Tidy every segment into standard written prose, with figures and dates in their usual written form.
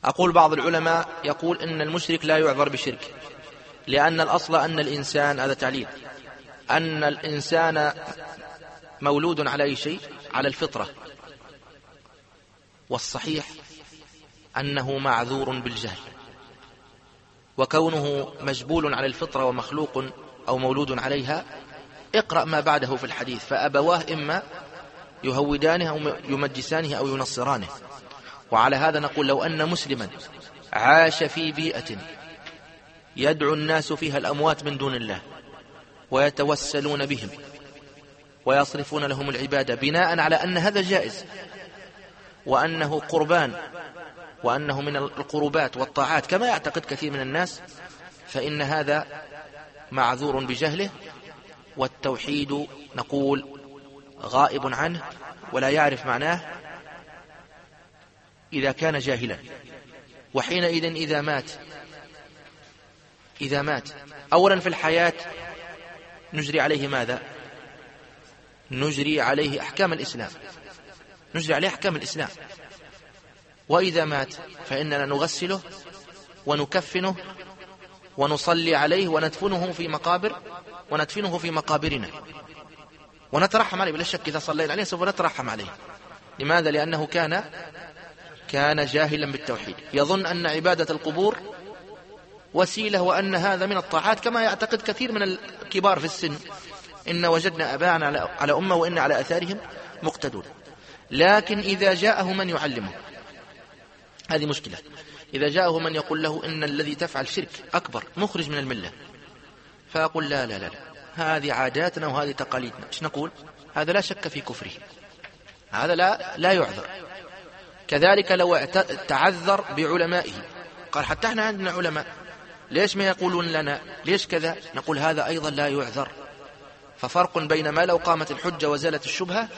أقول بعض العلماء يقول إن المشرك لا يعذر بشرك، لأن الأصل أن الإنسان، هذا تعليل، أن الإنسان مولود على أي شيء؟ على الفطرة، والصحيح أنه معذور بالجهل، وكونه مجبول على الفطرة ومخلوق أو مولود عليها اقرأ ما بعده في الحديث، فأبواه إما يهودانه أو يمجسانه أو ينصرانه. وعلى هذا نقول لو أن مسلما عاش في بيئة يدعو الناس فيها الأموات من دون الله ويتوسلون بهم ويصرفون لهم العبادة بناء على أن هذا جائز وأنه قربان وأنه من القربات والطاعات كما يعتقد كثير من الناس، فإن هذا معذور بجهله، والتوحيد نقول غائب عنه ولا يعرف معناه إذا كان جاهلا. وحينئذ إذا مات أولا في الحياة نجري عليه ماذا؟ نجري عليه أحكام الإسلام، نجري عليه أحكام الإسلام. وإذا مات فإننا نغسله ونكفنه ونصلي عليه وندفنه في مقابرنا ونترحم عليه، بلا شك إذا صلينا عليه سوف نترحم عليه. لماذا؟ لأنه كان جاهلا بالتوحيد، يظن أن عبادة القبور وسيلة وأن هذا من الطاعات كما يعتقد كثير من الكبار في السن، إن وجدنا أباءنا على أمة وإن على أثارهم مقتدون. لكن إذا جاءه من يعلمه، هذه مشكلة، إذا جاءه من يقول له إن الذي تفعل شرك أكبر مخرج من الملة، فأقول لا لا لا لا، هذه عاداتنا وهذه تقاليدنا، إيش نقول؟ هذا لا شك في كفره، هذا لا يعذر. كذلك لو تعذر بعلمائه، قال حتى احنا عندنا علماء ليش ما يقولون لنا ليش كذا، نقول هذا أيضا لا يعذر. ففرق بين ما لو قامت الحجة وزالت الشبهة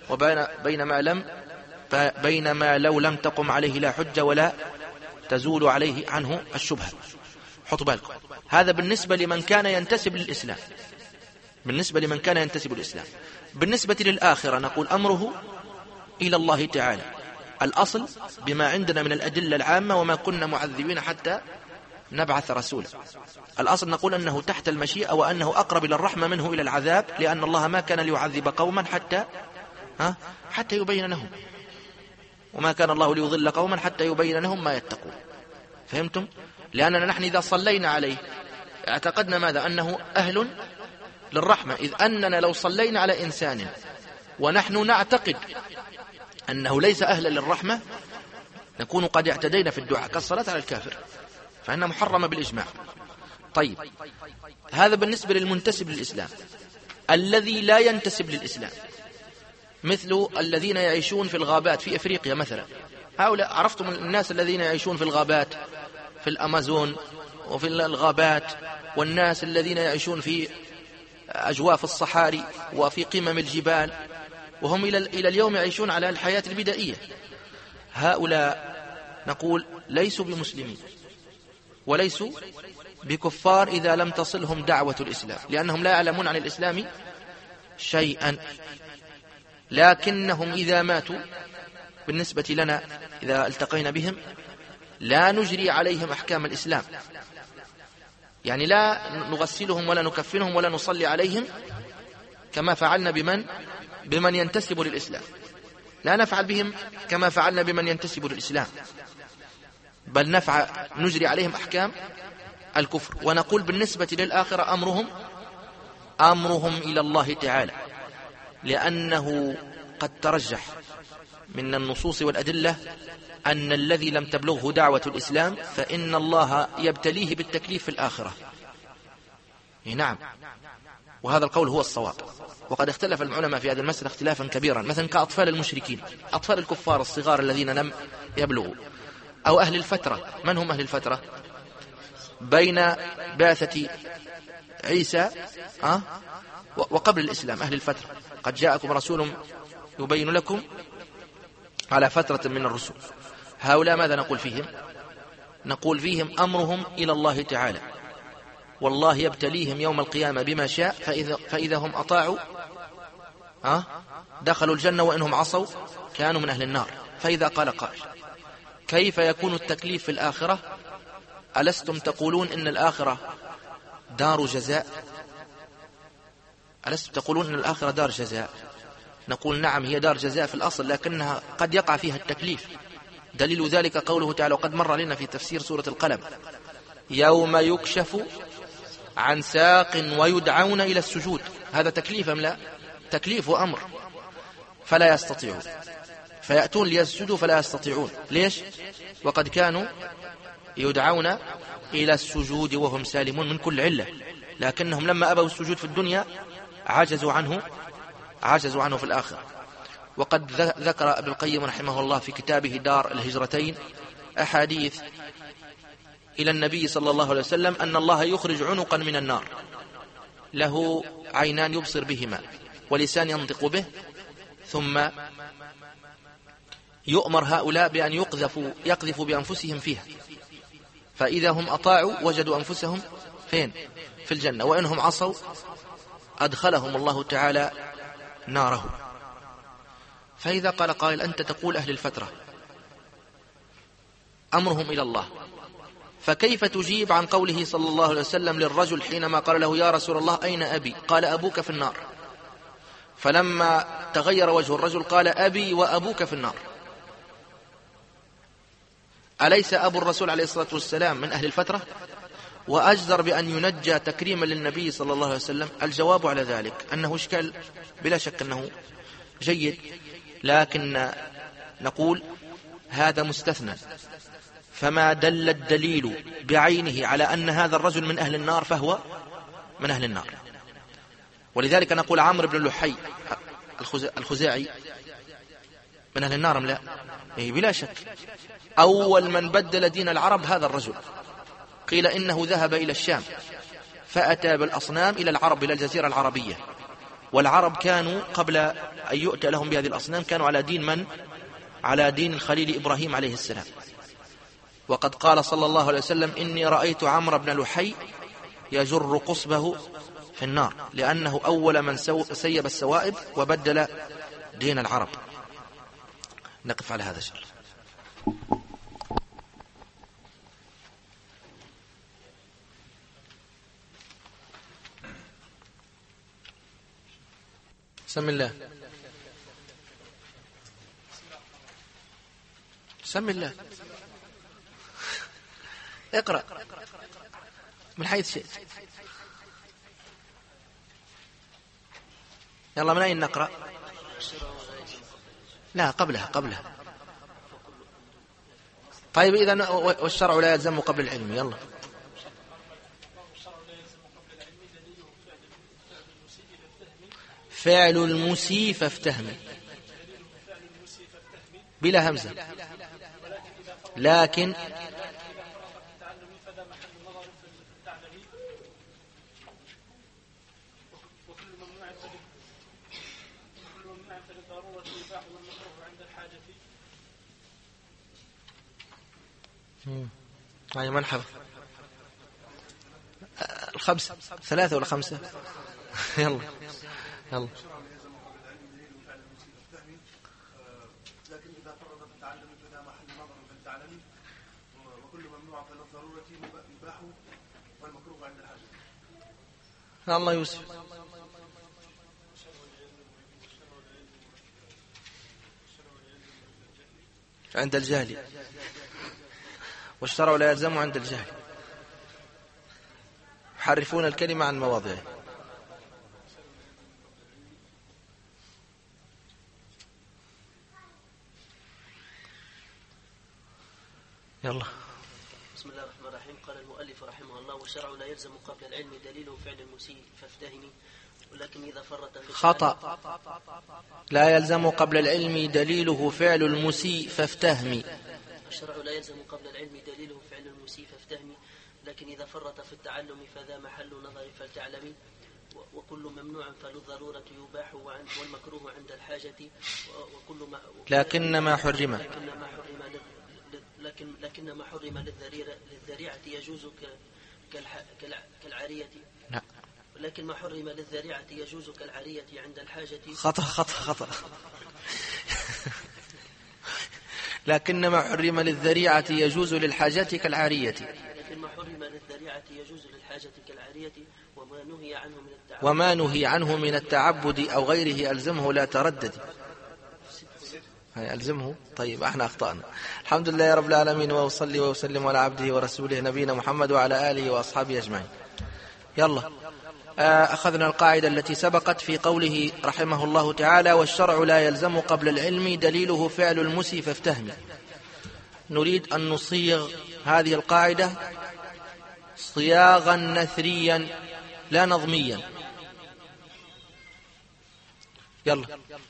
بين ما لو لم تقم عليه لا حجة ولا تزول عليه عنه الشبهة. حطوا بالكم، هذا بالنسبة لمن كان ينتسب للإسلام، بالنسبة للآخرة نقول أمره إلى الله تعالى. الأصل بما عندنا من الأدلة العامة وما كنا معذبين حتى نبعث رسولا، الأصل نقول أنه تحت المشيئة وأنه أقرب إلى الرحمة منه إلى العذاب، لأن الله ما كان ليعذب قوما حتى يبين لهم، وما كان الله ليضل قوما حتى يبين لهم ما يتقون. فهمتم؟ لأننا نحن إذا صلينا عليه اعتقدنا ماذا؟ أنه أهل للرحمة، إذ أننا لو صلينا على إنسان ونحن نعتقد أنه ليس أهلا للرحمة نكون قد اعتدينا في الدعاء كالصلاة على الكافر، فإنها محرمة بالإجماع. طيب، هذا بالنسبة للمنتسب للإسلام. الذي لا ينتسب للإسلام مثل الذين يعيشون في الغابات في إفريقيا مثلا، هؤلاء عرفتم الناس الذين يعيشون في الغابات في الأمازون وفي الغابات، والناس الذين يعيشون في أجواف الصحاري وفي قمم الجبال، وهم إلى اليوم يعيشون على الحياة البدائية. هؤلاء نقول ليسوا بمسلمين وليسوا بكفار إذا لم تصلهم دعوة الإسلام، لأنهم لا يعلمون عن الإسلام شيئا، لكنهم إذا ماتوا بالنسبة لنا إذا التقينا بهم لا نجري عليهم أحكام الإسلام، يعني لا نغسلهم ولا نكفنهم ولا نصلي عليهم كما فعلنا بمن ينتسب للإسلام، لا نفعل بهم كما فعلنا بمن ينتسب للإسلام، بل نجري عليهم أحكام الكفر. ونقول بالنسبة للآخرة أمرهم إلى الله تعالى، لأنه قد ترجح من النصوص والأدلة أن الذي لم تبلغه دعوة الإسلام فإن الله يبتليه بالتكليف في الآخرة. نعم، وهذا القول هو الصواب. وقد اختلف العلماء في هذه المسألة اختلافا كبيرا، مثلا كأطفال المشركين، أطفال الكفار الصغار الذين لم يبلغوا، أو أهل الفترة. من هم أهل الفترة؟ بين بعثة عيسى وقبل الإسلام، أهل الفترة. قد جاءكم رسول يبين لكم على فترة من الرسل. هؤلاء ماذا نقول فيهم؟ نقول فيهم أمرهم إلى الله تعالى، والله يبتليهم يوم القيامة بما شاء، فإذا هم أطاعوا دخلوا الجنة، وإنهم عصوا كانوا من أهل النار. فإذا قال قائل كيف يكون التكليف في الآخرة؟ ألستم تقولون إن الآخرة دار جزاء؟ ألستم تقولون إن الآخرة دار جزاء؟ نقول نعم، هي دار جزاء في الأصل، لكنها قد يقع فيها التكليف. دليل ذلك قوله تعالى، وقد مر لنا في تفسير سورة القلم: يوم يكشف عن ساق ويدعون إلى السجود. هذا تكليف أم لا؟ تكليف وأمر. فلا يستطيعون، فيأتون ليسجدوا فلا يستطيعون. ليش؟ وقد كانوا يدعون إلى السجود وهم سالمون من كل علة، لكنهم لما أبوا السجود في الدنيا عجزوا عنه في الآخرة. وقد ذكر ابن القيم رحمه الله في كتابه دار الهجرتين أحاديث إلى النبي صلى الله عليه وسلم أن الله يخرج عنقا من النار له عينان يبصر بهما ولسان ينطق به، ثم يؤمر هؤلاء بأن يقذفوا بأنفسهم فيها، فإذا هم أطاعوا وجدوا أنفسهم فين؟ في الجنة، وإنهم عصوا أدخلهم الله تعالى ناره. فإذا قال قائل: أنت تقول أهل الفترة أمرهم إلى الله، فكيف تجيب عن قوله صلى الله عليه وسلم للرجل حينما قال له: يا رسول الله أين أبي؟ قال: أبوك في النار. فلما تغير وجه الرجل قال: أبي وأبوك في النار. أليس أبو الرسول عليه الصلاة والسلام من أهل الفترة وأجدر بأن ينجى تكريما للنبي صلى الله عليه وسلم؟ الجواب على ذلك أنه إشكال، بلا شك أنه جيد، لكن نقول هذا مستثنى، فما دل الدليل بعينه على أن هذا الرجل من أهل النار فهو من أهل النار. ولذلك نقول عمرو بن لحي الخزاعي من أهل النار أم لا؟ بلا شك. أول من بدل دين العرب هذا الرجل، قيل إنه ذهب إلى الشام فأتى بالأصنام إلى العرب، إلى الجزيرة العربية، والعرب كانوا قبل أن يؤتى لهم بهذه الأصنام كانوا على دين من؟ على دين الخليل إبراهيم عليه السلام. وقد قال صلى الله عليه وسلم: إني رأيت عمرو بن لحي يجر قصبه في النار، لأنه أول من سيب السوائب وبدل دين العرب. نقف على هذا الشيء. سم الله. سم الله. اقرأ من حيث شئت. يلا، من أين نقرأ؟ لا، قبلها. طيب إذن والشرع لا يلزم قبل العلم. يلا. فعل المسيء فافتهمي بلا همزة، لكن هاي منحب الخمسة، 3 ولا 5؟ يلا. لكن إذا فرض في التعلم فلا محل نظر في التعلم، وكل ممنوع فللضرورة يباح والمكروه عند الحاجة. الله يوسف. عند الجهل، والشرع لا يلزم عند الجهل. يحرفون الكلمة عن مواضعه. يلا. بسم الله الرحمن الرحيم. قال المؤلف رحمه الله: والشرع لا يلزم قبل العلم دليله فعل المسيء فافتهمي، ولكن إذا فرط في خطأ. لا يلزم قبل العلم دليله فعل المسيء فافتهمي. الشرع لا يلزم قبل العلم دليله فعل المسيء فافتهمي، لكن إذا فرط في التعلم فذا محل نظر فلتعلمي، وكل ممنوع فللضرورة يباح والمكروه عند الحاجة، وكل ما لكن ما حرم للذريعة يجوز كالعارية. لا. لكن ما حرم للذريعة يجوز كالعارية عند الحاجة. خطأ. لكن ما حرم للذريعة يجوز للحاجة كالعارية. لكن ما حرم للذريعة يجوز للحاجة كالعارية. وما نهي عنه من التعبد أو غيره ألزمه لا تردد. ألزمه. طيب احنا أخطأنا. الحمد لله يا رب العالمين، وأصلي وأسلم على عبده ورسوله نبينا محمد وعلى آله وأصحابه أجمعين. يلا أخذنا القاعدة التي سبقت في قوله رحمه الله تعالى: والشرع لا يلزم قبل العلم دليله فعل المسي فافتهمي. نريد أن نصيغ هذه القاعدة صياغا نثريا لا نظميا. يلا.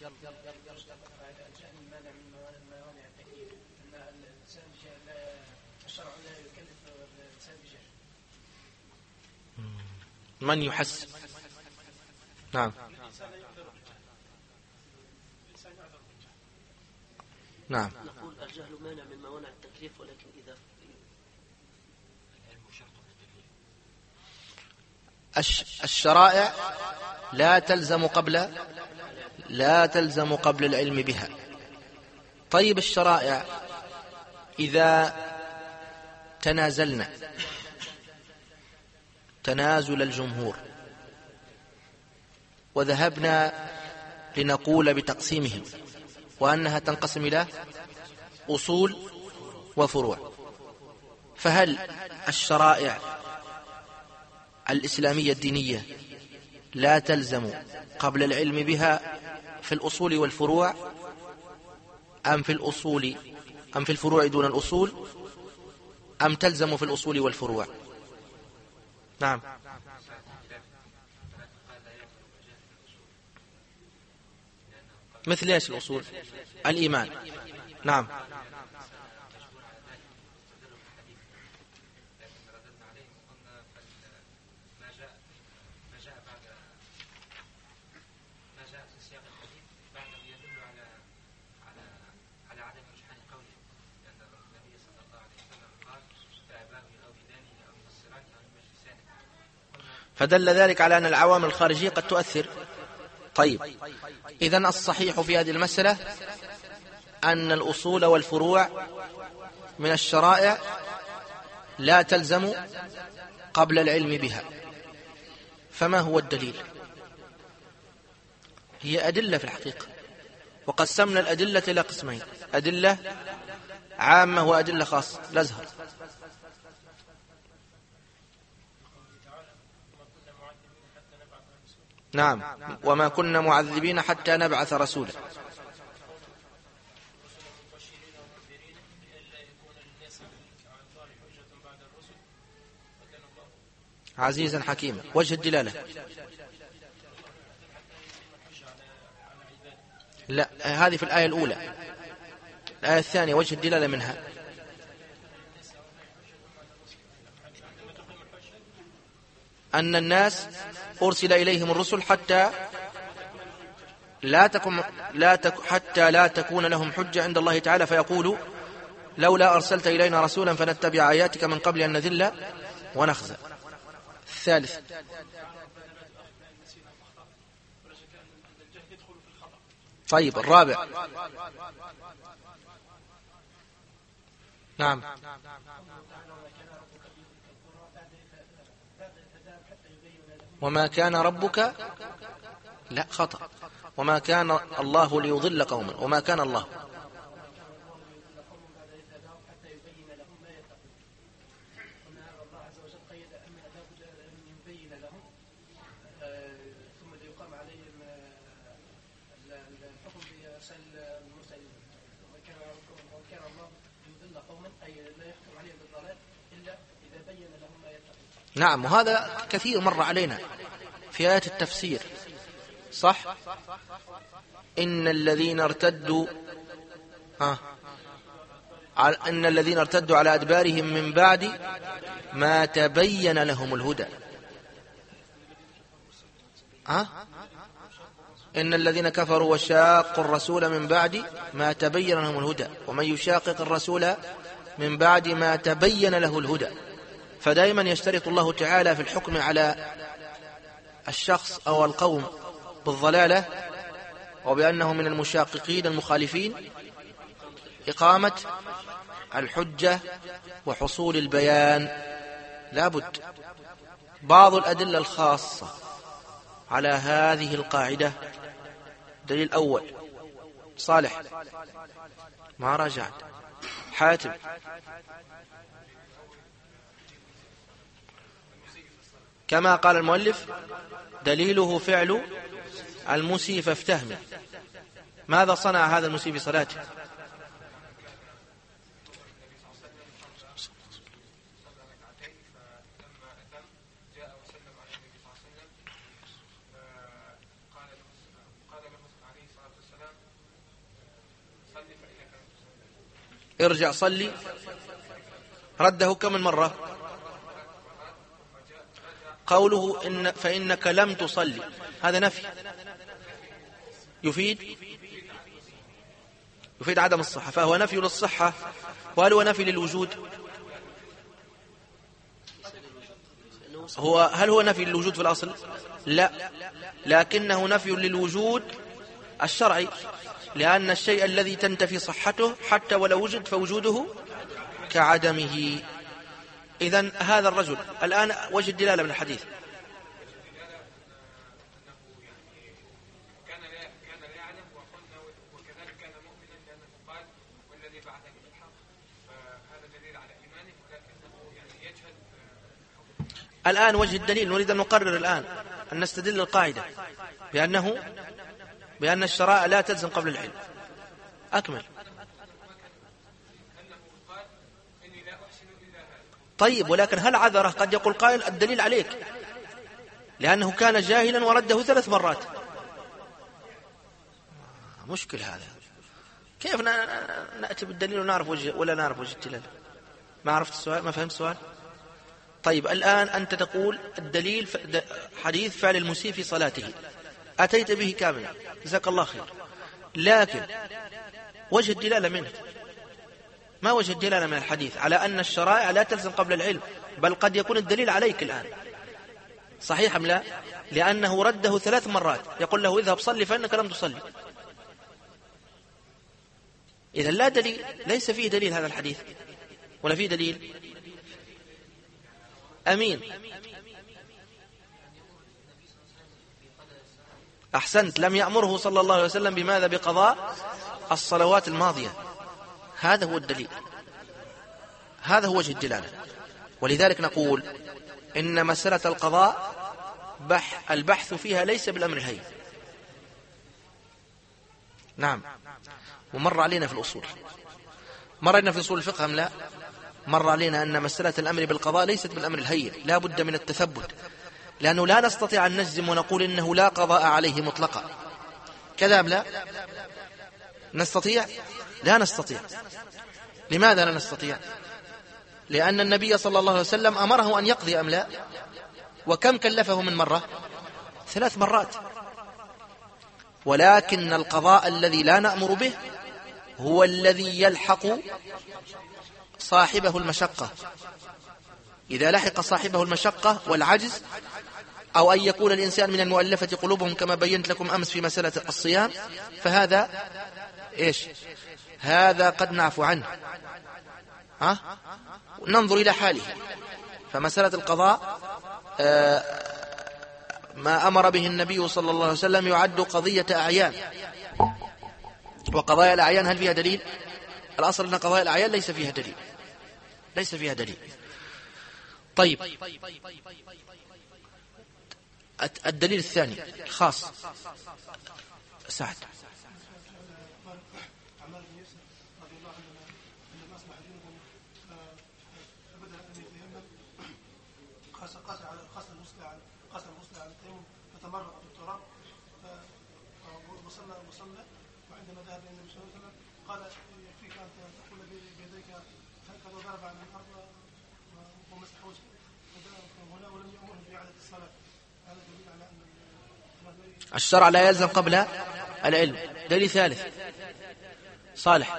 من يحس؟ نعم. نعم. نقول الجهل مانع من موانع التكليف، ولكن إذا الشرائع لا تلزم قبل العلم بها. طيب الشرائع إذا تنازلنا تنازل الجمهور وذهبنا لنقول بتقسيمهم وأنها تنقسم إلى أصول وفروع، فهل الشرائع الإسلامية الدينية لا تلزم قبل العلم بها في الأصول والفروع، أم في الفروع دون الأصول، أم تلزم في الأصول والفروع؟ نعم. مثل ايش الأصول؟ الإيمان. نعم. فدل ذلك على أن العوامل الخارجية قد تؤثر. طيب إذن الصحيح في هذه المسألة أن الأصول والفروع من الشرائع لا تلزم قبل العلم بها. فما هو الدليل؟ هي أدلة في الحقيقة، وقسمنا الأدلة إلى قسمين: أدلة عامة وأدلة خاصة. الأزهر. نعم. وما كنا معذبين حتى نبعث رسولا. عزيزا حكيما. وجه الدلالة؟ لا، هذه في الآية الأولى. الآية الثانية وجه الدلالة منها أن الناس أرسل إليهم الرسل حتى لا تكون لهم حجة عند الله تعالى، فيقولوا لولا أرسلت إلينا رسولا فنتبع آياتك من قبل أن نذل ونخزى. الثالث. طيب الرابع. نعم. وما كان ربك، لا خطأ، وما كان الله ليضل قوما، وما كان الله. نعم. وهذا كثير مر علينا في آيات التفسير، صح؟ إن الذين ارتدوا على أدبارهم من بعد ما تبين لهم الهدى. إن الذين كفروا وشاقوا الرسول من بعد ما تبين لهم الهدى ومن يشاقق الرسول من بعد ما تبين له الهدى. فدائما يشترط الله تعالى في الحكم على الشخص أو القوم بالضلالة وبأنه من المشاققين المخالفين إقامة الحجة وحصول البيان لابد. بعض الأدلة الخاصة على هذه القاعدة: دليل أول صالح ما راجعت. حاتم. كما قال المؤلف: دليله فعل المسيء فافتهمه. ماذا صنع هذا المسيء في صلاته؟ ارجع صلي. رده كم مرة؟ قوله إن فإنك لم تصلي هذا نفي يفيد عدم الصحة، فهو نفي للصحة. وهل هو نفي للوجود؟ هل هو نفي للوجود في الأصل؟ لا، لكنه نفي للوجود الشرعي، لأن الشيء الذي تنتفي صحته حتى ولو وجد فوجوده كعدمه. إذن هذا الرجل الآن وجه الدلالة من الحديث. الآن وجه الدليل نريد أن نقرر الآن أن نستدل القاعدة بأن الشرائع لا تلزم قبل العلم. أكمل. طيب، ولكن هل عذره؟ قد يقول قائل: الدليل عليك لأنه كان جاهلا ورده 3 مرات. مشكل هذا. كيف نأتي بالدليل ونعرف وجه ولا نعرف وجه الدلالة؟ ما عرفت السؤال؟ ما فهمت السؤال؟ طيب، الآن أنت تقول الدليل حديث فعل المسيء في صلاته، أتيت به كاملا، جزاك الله خير، لكن وجه الدلالة منه ما وجه الدلالة من الحديث على أن الشرائع لا تلزم قبل العلم، بل قد يكون الدليل عليك الآن، صحيح أم لا؟ لأنه رده 3 مرات، يقول له: اذهب صلي فإنك لم تصلي. إذا لا دليل، ليس فيه دليل هذا الحديث، ولا فيه دليل. أمين. أحسنت، لم يأمره صلى الله عليه وسلم بماذا؟ بقضاء الصلوات الماضية. هذا هو الدليل، هذا هو وجه الدلالة. ولذلك نقول إن مسألة القضاء البحث فيها ليس بالأمر الهين. نعم. ومر علينا في الأصول، مرنا في أصول الفقه أم لا؟ مر علينا أن مسألة الأمر بالقضاء ليست بالأمر الهين، لا بد من التثبت، لأنه لا نستطيع أن نجزم ونقول إنه لا قضاء عليه مطلقا. كذا أم لا؟ نستطيع؟ لا نستطيع. لماذا لا نستطيع؟ لأن النبي صلى الله عليه وسلم أمره أن يقضي أم لا؟ وكم كلفه من مرة؟ 3 مرات. ولكن القضاء الذي لا نأمر به هو الذي يلحق صاحبه المشقة. إذا لحق صاحبه المشقة والعجز، أو أن يكون الإنسان من المؤلفة قلوبهم كما بينت لكم أمس في مسألة الصيام، فهذا إيش؟ هذا قد نعفو عنه، ننظر إلى حاله. فمسألة القضاء ما أمر به النبي صلى الله عليه وسلم يعد قضية أعيان، وقضايا الأعيان هل فيها دليل؟ الأصل أن قضايا الأعيان ليس فيها دليل، ليس فيها دليل. طيب، الدليل الثاني خاص. سعد. وصلى وعندما ذهب الى النبي صلى الله عليه وسلم قال: يكفيك ان تقول بيديك هكذا ضرب على الارض ومسح وجهه هنا، ولم يامره باعاده الصلاه. هذا دليل على ان الشرع لا يلزم قبل العلم. دليل ثالث صالح.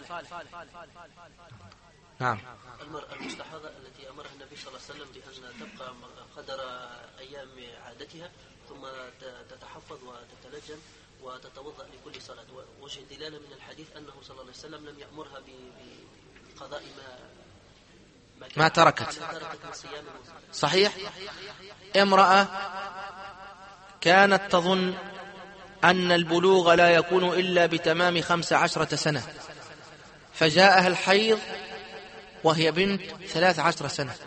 نعم. المرأة المستحاضة التي أمرها النبي صلى الله عليه وسلم بأن تبقى قدر أيام عادتها ثم تتحفظ وتتلجم وتتوضأ لكل صلاة. وجه الدلالة من الحديث أنه صلى الله عليه وسلم لم يأمرها بقضاء ما تركت. صحيح. امرأة كانت تظن أن البلوغ لا يكون إلا بتمام 15 سنة، فجاءها الحيض وهي بنت 13 سنة،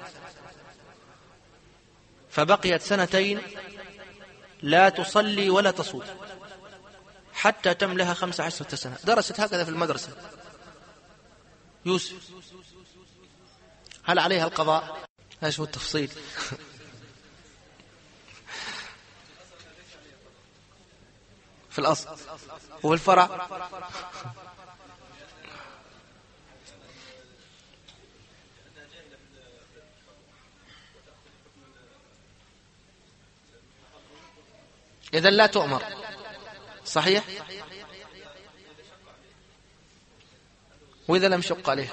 فبقيت 2 لا تصلي ولا تصوم حتى تملها 15 سنة. درست هكذا في المدرسة. يوسف، هل عليها القضاء؟ ايش هو التفصيل؟ في الأصل وفي الفرع. إذن لا تؤمر. صحيح. وإذا لم يشق عليه؟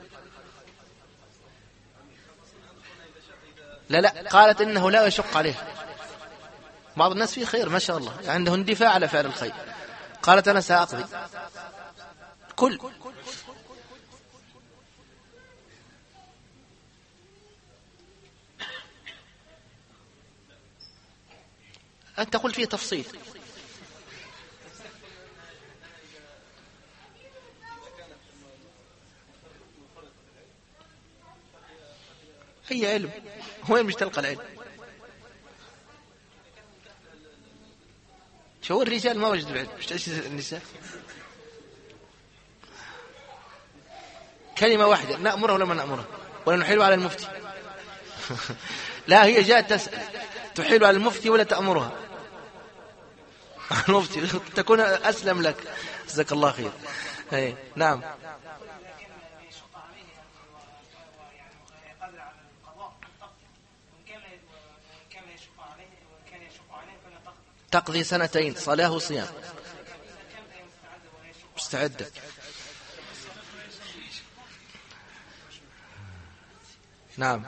لا قالت إنه لا يشق عليه. بعض الناس فيه خير ما شاء الله، عنده اندفاع على فعل الخير. قالت أنا سأقضي كل. أنت قلت فيه تفصيل. هي علم، وين مش تلقى العلم؟ شو الرجال ما وجدوا العلم، مش تعيش النساء. كلمة واحدة، نأمره ولا ما نأمره؟ ولا نحيل على المفتي؟ لا، هي جاءت تسأل تحيل على المفتي ولا تأمرها؟ المفتي تكون أسلم لك. جزاك الله خير. نعم. تقضي 2 صلاة وصيام. مستعدة. نعم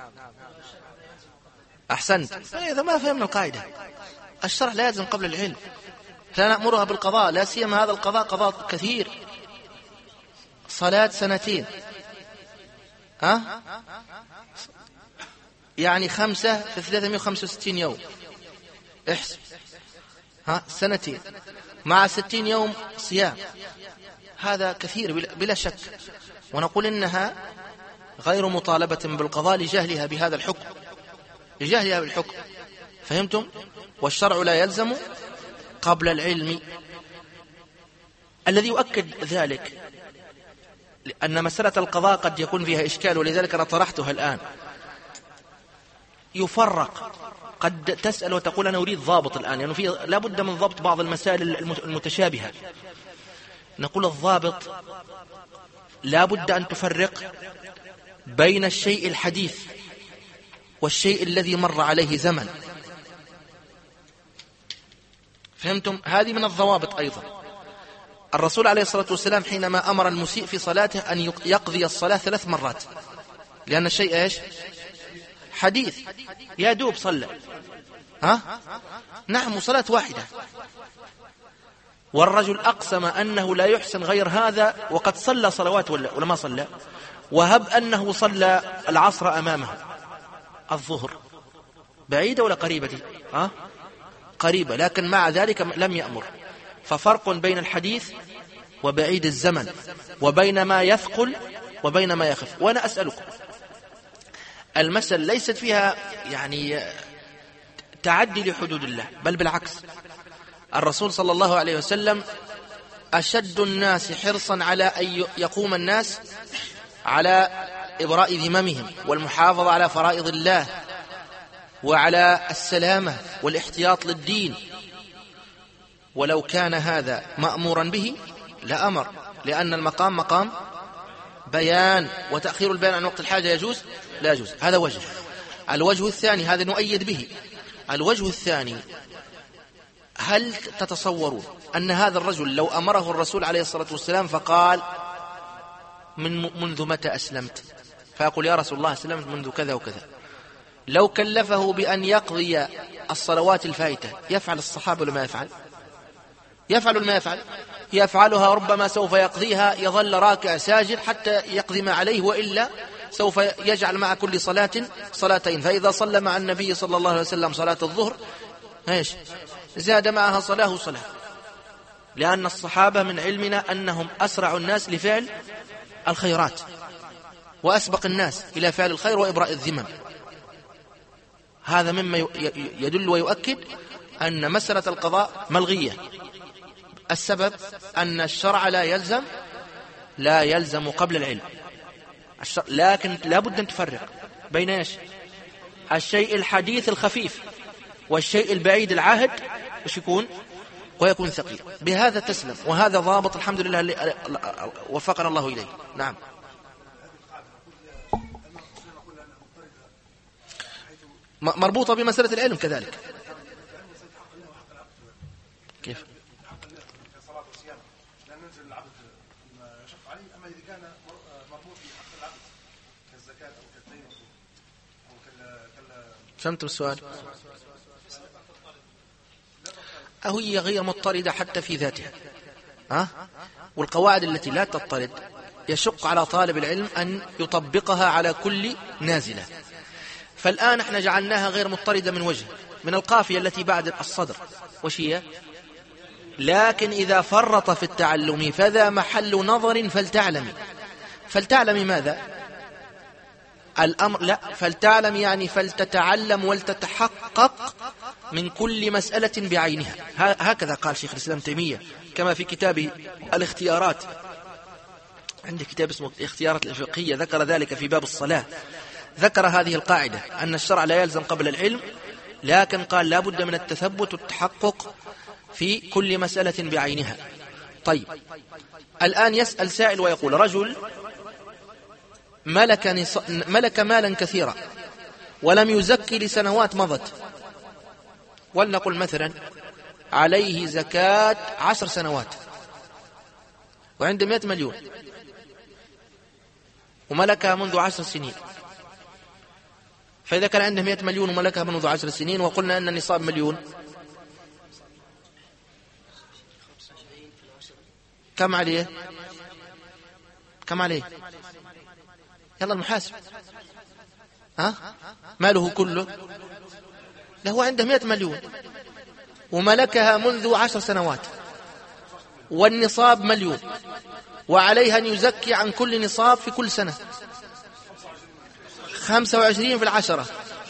أحسنت. إذا ما فهمنا القاعدة، الشرع لا يلزم قبل العلم، لا نأمرها بالقضاء، لا سيما هذا القضاء قضاء كثير. صلاة 2 يعني 5 في 365 يوم. احسب 2 مع 60 يوم صيام، هذا كثير بلا شك. ونقول إنها غير مطالبة بالقضاء لجهلها بهذا الحكم، لجهلها بالحكم. فهمتم؟ والشرع لا يلزم قبل العلم. الذي يؤكد ذلك أن مسألة القضاء قد يكون فيها إشكال، ولذلك أنا طرحتها الآن. يفرق، قد تسأل وتقول أنا أريد ضابط الآن، يعني لا بد من ضبط بعض المسائل المتشابهة. نقول الضابط لا بد أن تفرق بين الشيء الحديث والشيء الذي مر عليه زمن. فهمتم؟ هذه من الضوابط أيضا. الرسول عليه الصلاة والسلام حينما أمر المسيء في صلاته أن يقضي الصلاة 3 مرات، لأن الشيء إيش؟ حديث، يا دوب صلى. نعم، صلاة واحدة. والرجل أقسم أنه لا يحسن غير هذا، وقد صلى صلوات ولا ما صلى. وهب أنه صلى العصر أمامه، الظهر بعيدة ولا قريبة دي؟ قريبة، لكن مع ذلك لم يأمر. ففرق بين الحديث وبعيد الزمن، وبين ما يثقل وبين ما يخف. وأنا أسألكم، المسألة ليست فيها يعني تعدي لحدود الله، بل بالعكس. الرسول صلى الله عليه وسلم أشد الناس حرصا على أن يقوم الناس على إبراء ذممهم والمحافظة على فرائض الله وعلى السلامة والاحتياط للدين. ولو كان هذا مأمورا به لأمر، لأن المقام مقام بيان، وتأخير البيان عن وقت الحاجة يجوز؟ لا يجوز. هذا وجه. الوجه الثاني، هذا نؤيد به. الوجه الثاني، هل تتصورون أن هذا الرجل لو أمره الرسول عليه الصلاة والسلام فقال منذ متى أسلمت، فيقول يا رسول الله أسلمت منذ كذا وكذا، لو كلفه بأن يقضي الصلوات الفائتة يفعل الصحابة ولا ما يفعل؟ يفعل ما يفعل، يفعلها ربما سوف يقضيها، يظل راكع ساجد حتى يقضي ما عليه، وإلا سوف يجعل مع كل صلاة صلاتين. فإذا صلى مع النبي صلى الله عليه وسلم صلاة الظهر ايش زاد معها صلاة صلاة، لأن الصحابة من علمنا أنهم أسرع الناس لفعل الخيرات وأسبق الناس إلى فعل الخير وإبراء الذمم. هذا مما يدل ويؤكد أن مسألة القضاء ملغية. السبب أن الشرع لا يلزم قبل العلم، لكن لا بد أن تفرق بين إيش؟ الشيء الحديث الخفيف والشيء البعيد العهد ويكون ثقيل. بهذا تسلم، وهذا ضابط الحمد لله اللي وفقنا الله إليه. نعم. مربوطة بمسألة العلم كذلك. كيف؟ فهمتم السؤال؟ هي غير مضطردة حتى في ذاتها، والقواعد التي لا تضطرد يشق على طالب العلم أن يطبقها على كل نازلة. فالآن احنا جعلناها غير مضطردة من وجه، من القافية التي بعد الصدر، وش هي؟ لكن إذا فرط في التعلم فذا محل نظر فلتعلمي ماذا؟ الأمر لا، فلتعلم يعني فلتتعلم ولتتحقق من كل مسألة بعينها. هكذا قال شيخ الإسلام تيمية كما في كتابه الاختيارات. عندي كتاب اسمه الاختيارات الفقهية، ذكر ذلك في باب الصلاة. ذكر هذه القاعدة أن الشرع لا يلزم قبل العلم، لكن قال لا بد من التثبت والتحقق في كل مسألة بعينها. طيب، الآن يسأل سائل ويقول: رجل ملك مالا كثيرا ولم يزكي لسنوات مضت، ولنقل مثلا عليه زكاة 10 سنوات وعنده 100 مليون وملكها منذ 10 سنين. فإذا كان عنده 100 مليون وملكها منذ 10 سنين، وقلنا أن النصاب مليون، كم عليه؟ يلا المحاسب. ماله كله؟ له عنده 100 مليون وملكها منذ 10 سنوات والنصاب مليون، وعليها أن يزكي عن كل نصاب في كل سنة 25 في 10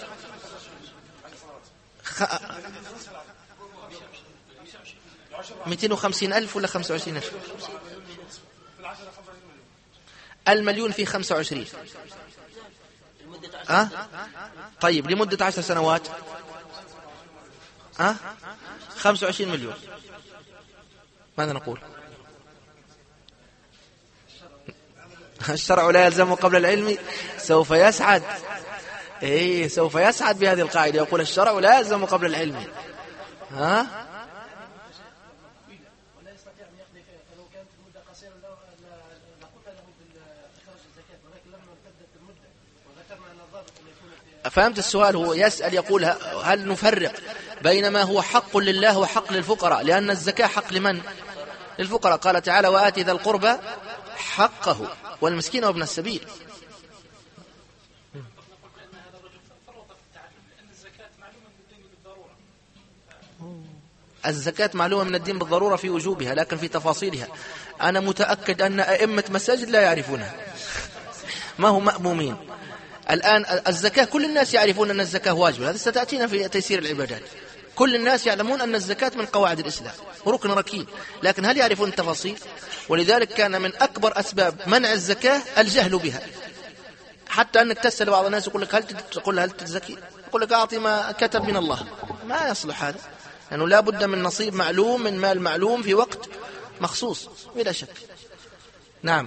250,000 ولا 25,000؟ المليون في 25. طيب لمدة 10 سنوات 25 مليون. ماذا نقول؟ الشرع لا يلزم قبل العلم. سوف يسعد سوف يسعد بهذه القاعدة، يقول الشرع لا يلزم قبل العلم. فهمت السؤال؟ هو يسأل يقول: هل نفرق بين ما هو حق لله وحق للفقراء؟ لأن الزكاة حق لمن؟ للفقراء. قال تعالى: وآت ذا القربى حقه والمسكين وابن السبيل. الزكاة معلومة من الدين بالضرورة في وجوبها، لكن في تفاصيلها أنا متأكد أن أئمة مساجد لا يعرفونها، ما هم مأمومين. الآن الزكاة كل الناس يعرفون أن الزكاة واجبة، هذا ستأتينا في تيسير العبادات. كل الناس يعلمون أن الزكاة من قواعد الإسلام ركن ركين، لكن هل يعرفون التفاصيل؟ ولذلك كان من أكبر أسباب منع الزكاة الجهل بها. حتى أنك تسأل بعض الناس يقول لك هل تزكي؟ يقول لك أعطي ما كتب من الله. ما يصلح هذا، لأنه لا بد من نصيب معلوم من مال معلوم في وقت مخصوص بلا شك. نعم.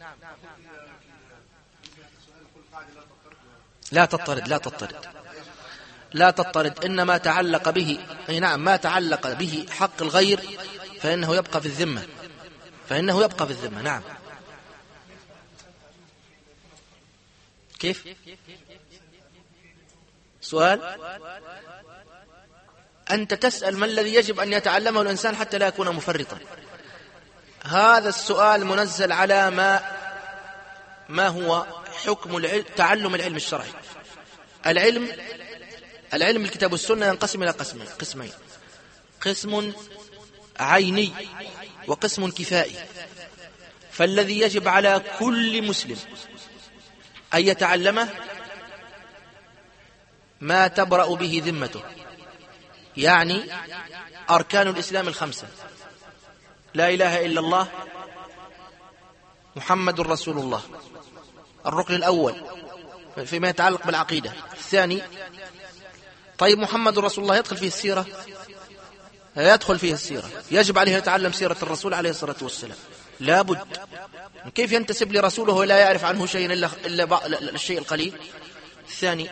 لا تضطرد إنما تعلق به ما تعلق به حق الغير فإنه يبقى في الذمة. نعم. كيف؟ سؤال أنت تسأل ما الذي يجب أن يتعلمه الإنسان حتى لا يكون مفرطا. هذا السؤال منزل على ما هو حكم تعلم العلم الشرعي. العلم الكتاب والسنة ينقسم إلى قسمين: قسم عيني وقسم كفائي. فالذي يجب على كل مسلم أن يتعلمه ما تبرأ به ذمته، يعني أركان الإسلام 5: لا إله إلا الله، محمد رسول الله، الركن الأول فيما يتعلق بالعقيدة. الثاني، طيب محمد رسول الله يدخل فيه السيرة؟ يدخل فيه السيرة، يجب عليه يتعلم سيرة الرسول عليه الصلاة والسلام، لا بد. كيف ينتسب لرسوله ولا يعرف عنه شيء إلا الشيء القليل؟ الثاني،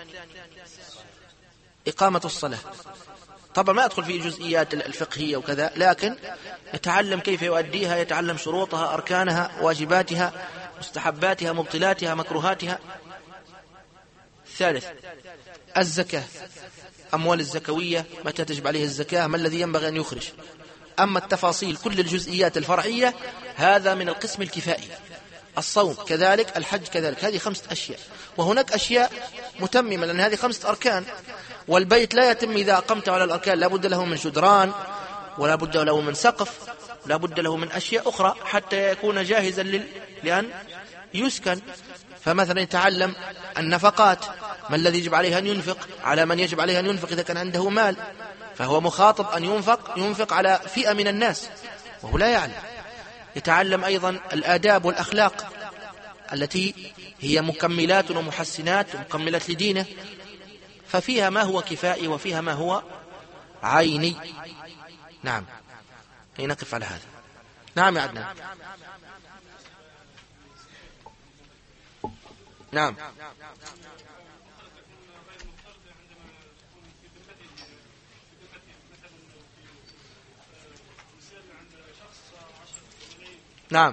إقامة الصلاة. طبعا ما يدخل في جزئيات الفقهية وكذا، لكن يتعلم كيف يؤديها، يتعلم شروطها، أركانها، واجباتها، مستحباتها، مبطلاتها، مكروهاتها. الثالث، الزكاة، أموال الزكوية، متى تجب عليه الزكاة، ما الذي ينبغي أن يخرج. أما التفاصيل كل الجزئيات الفرعية هذا من القسم الكفائي. الصوم كذلك، الحج كذلك، هذه 5 أشياء. وهناك أشياء متممة، لأن هذه 5 أركان، والبيت لا يتم إذا أقمت على الأركان، لا بد له من جدران، ولا بد له من سقف، لا بد له من أشياء أخرى حتى يكون جاهزا لأن يسكن. فمثلا يتعلم النفقات، ما الذي يجب عليه أن ينفق، على من يجب عليه أن ينفق إذا كان عنده مال، فهو مخاطب أن ينفق على فئة من الناس وهو لا يعلم. يتعلم أيضا الآداب والأخلاق التي هي مكملات ومحسنات ومكملات لدينه، ففيها ما هو كفائي وفيها ما هو عيني. نعم، نقف على هذا. نعم يا عدنان. نعم. نعم.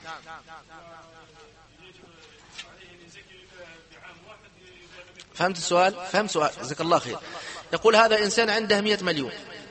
فهمت السؤال؟ فهمت سؤال، جزاك الله خير. يقول هذا إنسان عنده 100 مليون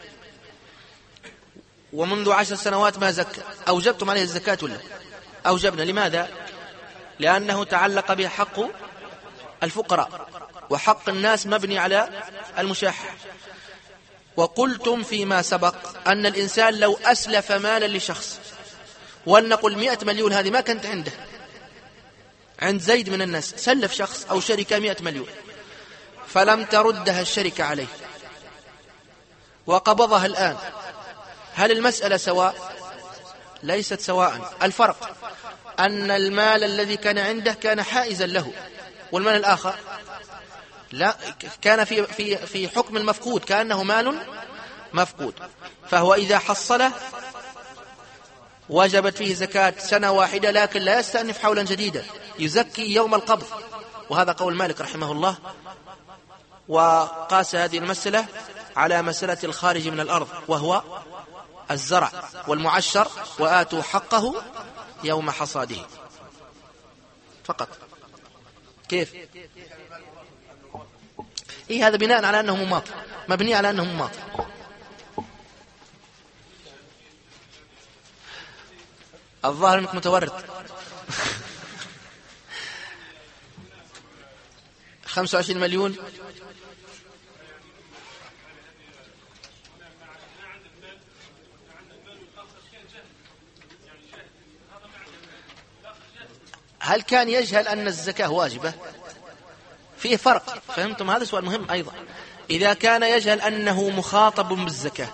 ومنذ 10 سنوات ما زكى، أوجبتم عليه الزكاة ولا؟ أوجبنا. لماذا؟ لأنه تعلق به حق الفقراء، وحق الناس مبني على المشاحة. وقلتم فيما سبق أن الإنسان لو أسلف مالا لشخص، ولنقل 100 مليون هذه ما كانت عنده، عند زيد من الناس، سلف شخص أو شركة 100 مليون فلم تردها الشركة عليه وقبضها الآن، هل المسألة سواء؟ ليست سواء. الفرق أن المال الذي كان عنده كان حائزا له، والمال الآخر لا، كان في حكم المفقود، كأنه مال مفقود. فهو إذا حصله وجبت فيه زكاة سنة واحدة، لكن لا يستأنف حولا جديدا، يزكي يوم القبض. وهذا قول مالك رحمه الله. وقاس هذه المسألة على مسألة الخارج من الأرض، وهو الزرع والمعشر، وآتوا حقه يوم حصاده فقط. كيف؟ إيه هذا بناء على أنه مماطل، مبني على أنه مماطل. الظاهر أنك متورط. 25 مليون هل كان يجهل أن الزكاة واجبة؟ فيه فرق، فهمتم؟ هذا سؤال مهم أيضا. إذا كان يجهل أنه مخاطب بالزكاة،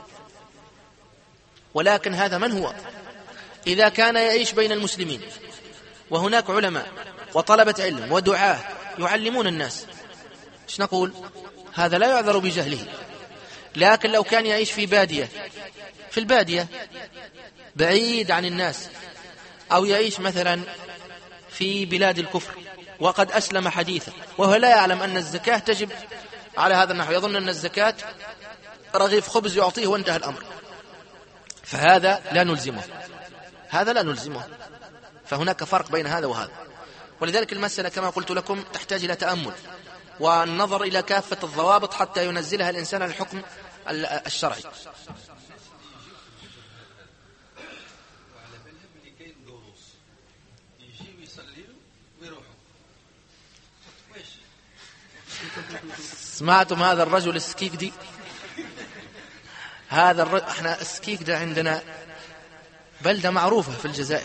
ولكن هذا من هو؟ إذا كان يعيش بين المسلمين وهناك علماء وطلبة علم ودعاة يعلمون الناس، ايش نقول؟ هذا لا يعذر بجهله. لكن لو كان يعيش في بادية، في البادية بعيد عن الناس، أو يعيش مثلا في بلاد الكفر وقد أسلم حديثا وهو لا يعلم أن الزكاة تجب على هذا النحو، يظن أن الزكاة رغيف خبز يعطيه وانتهى الأمر، فهذا لا نلزمه، هذا لا نلزمه. فهناك فرق بين هذا وهذا. ولذلك المسألة كما قلت لكم تحتاج إلى تأمل والنظر إلى كافة الضوابط حتى ينزلها الإنسان على الحكم الشرعي. سمعتم هذا الرجل السكيكدي؟ احنا السكيكدة عندنا بلدة معروفة في الجزائر،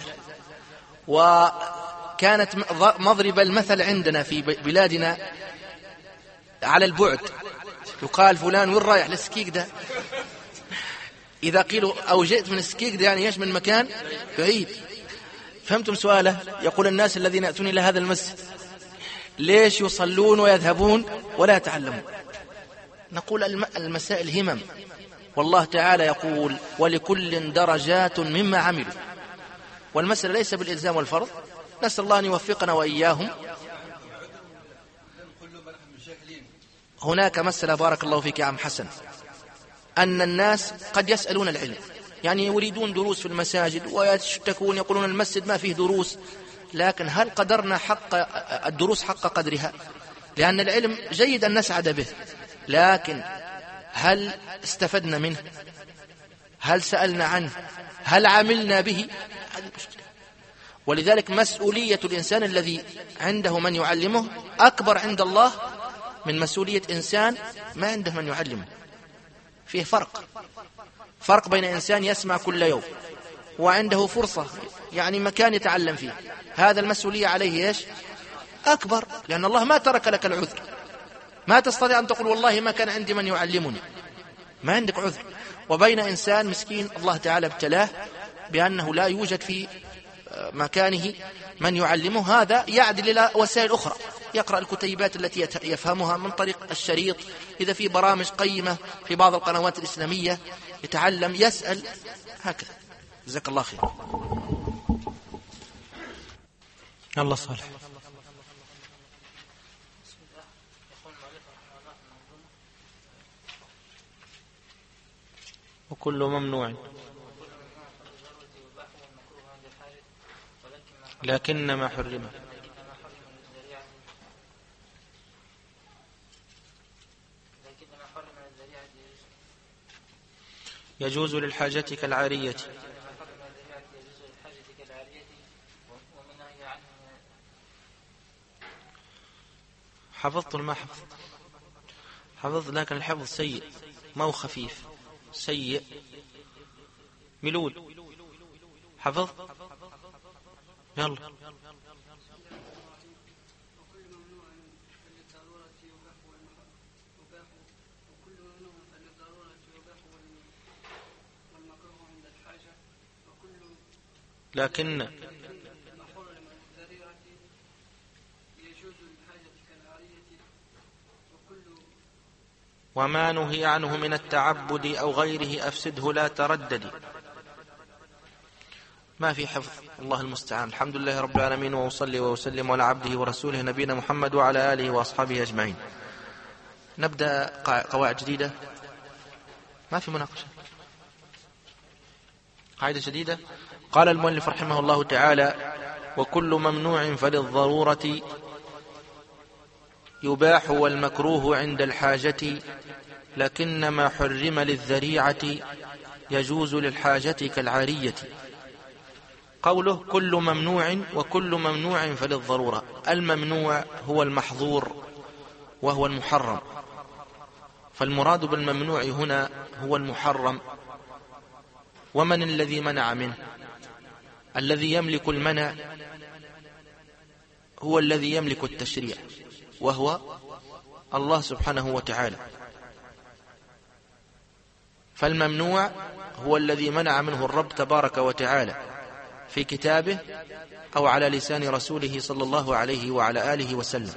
وكانت مضرب المثل عندنا في بلادنا على البعد، يقال فلان وين رايح للسكيكدة، إذا قيلوا أو جئت من السكيكدة يعني ايش من مكان بعيد. فهمتم سؤاله؟ يقول الناس الذين يأتون إلى هذا المسجد ليش يصلون ويذهبون ولا يتعلمون؟ نقول المسائل همم، والله تعالى يقول ولكل درجات مما عملوا، والمسألة ليس بالإلزام والفرض. نسأل الله أن يوفقنا وإياهم. هناك مسألة بارك الله فيك يا عم حسن، أن الناس قد يسألون العلم، يعني يريدون دروس في المساجد ويشتكون يقولون المسجد ما فيه دروس، لكن هل قدرنا حق الدروس حق قدرها؟ لأن العلم جيد أن نسعد به، لكن هل استفدنا منه؟ هل سألنا عنه؟ هل عملنا به؟ هذه مشكلة. ولذلك مسؤولية الإنسان الذي عنده من يعلمه أكبر عند الله من مسؤولية إنسان ما عنده من يعلمه. فيه فرق بين إنسان يسمع كل يوم وعنده فرصة يعني مكان يتعلم فيه، هذا المسؤولية عليه إيش؟ أكبر، لأن الله ما ترك لك العذر. ما تستطيع أن تقول والله ما كان عندي من يعلمني، ما عندك عذر. وبين إنسان مسكين الله تعالى ابتلاه بأنه لا يوجد في مكانه من يعلمه، هذا يعدل إلى وسائل أخرى، يقرأ الكتيبات التي يفهمها من طريق الشريط، إذا في برامج قيمة في بعض القنوات الإسلامية يتعلم، يسأل، هكذا. جزاك الله خير. الله صالح. وكل ممنوع لكن ما حرم يجوز للحاجة كالعارية. حفظت ما حفظت لكن الحفظ سيء، ما هو خفيف، سيء ملول. حفظ يلا. لكن وما نهي عنه من التعبد أو غيره أفسده لا تردد. ما في حفظ، الله المستعان. الحمد لله رب العالمين، وأصلي وأسلم على عبده ورسوله نبينا محمد وعلى آله وأصحابه أجمعين. نبدأ قواعد جديدة، ما في مناقشة، قاعدة جديدة. قال المؤلف رحمه الله تعالى: وكل ممنوع فللضرورة يباح والمكروه عند الحاجة، لكن ما حرم للذريعة يجوز للحاجة كالعارية. قوله كل ممنوع، وكل ممنوع فللضرورة. الممنوع هو المحظور وهو المحرم، فالمراد بالممنوع هنا هو المحرم. ومن الذي منع منه؟ الذي يملك المنع هو الذي يملك التشريع، وهو الله سبحانه وتعالى. فالممنوع هو الذي منع منه الرب تبارك وتعالى في كتابه أو على لسان رسوله صلى الله عليه وعلى آله وسلم.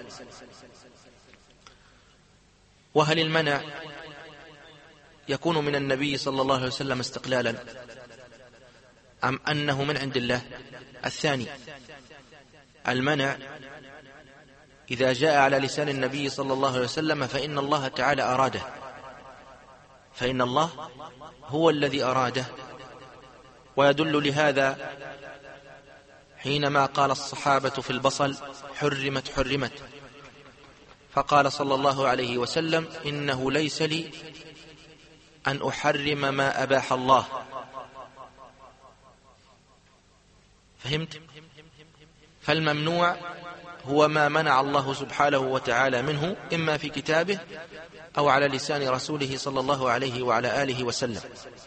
وهل المنع يكون من النبي صلى الله عليه وسلم استقلالا أم أنه من عند الله؟ الثاني، المنع إذا جاء على لسان النبي صلى الله عليه وسلم فإن الله تعالى أراده، فإن الله هو الذي أراده. ويدل لهذا حينما قال الصحابة في البصل حرمت، فقال صلى الله عليه وسلم: إنه ليس لي أن أحرم ما أباح الله. فهمت؟ فالممنوع هو ما منع الله سبحانه وتعالى منه، إما في كتابه أو على لسان رسوله صلى الله عليه وعلى آله وسلم.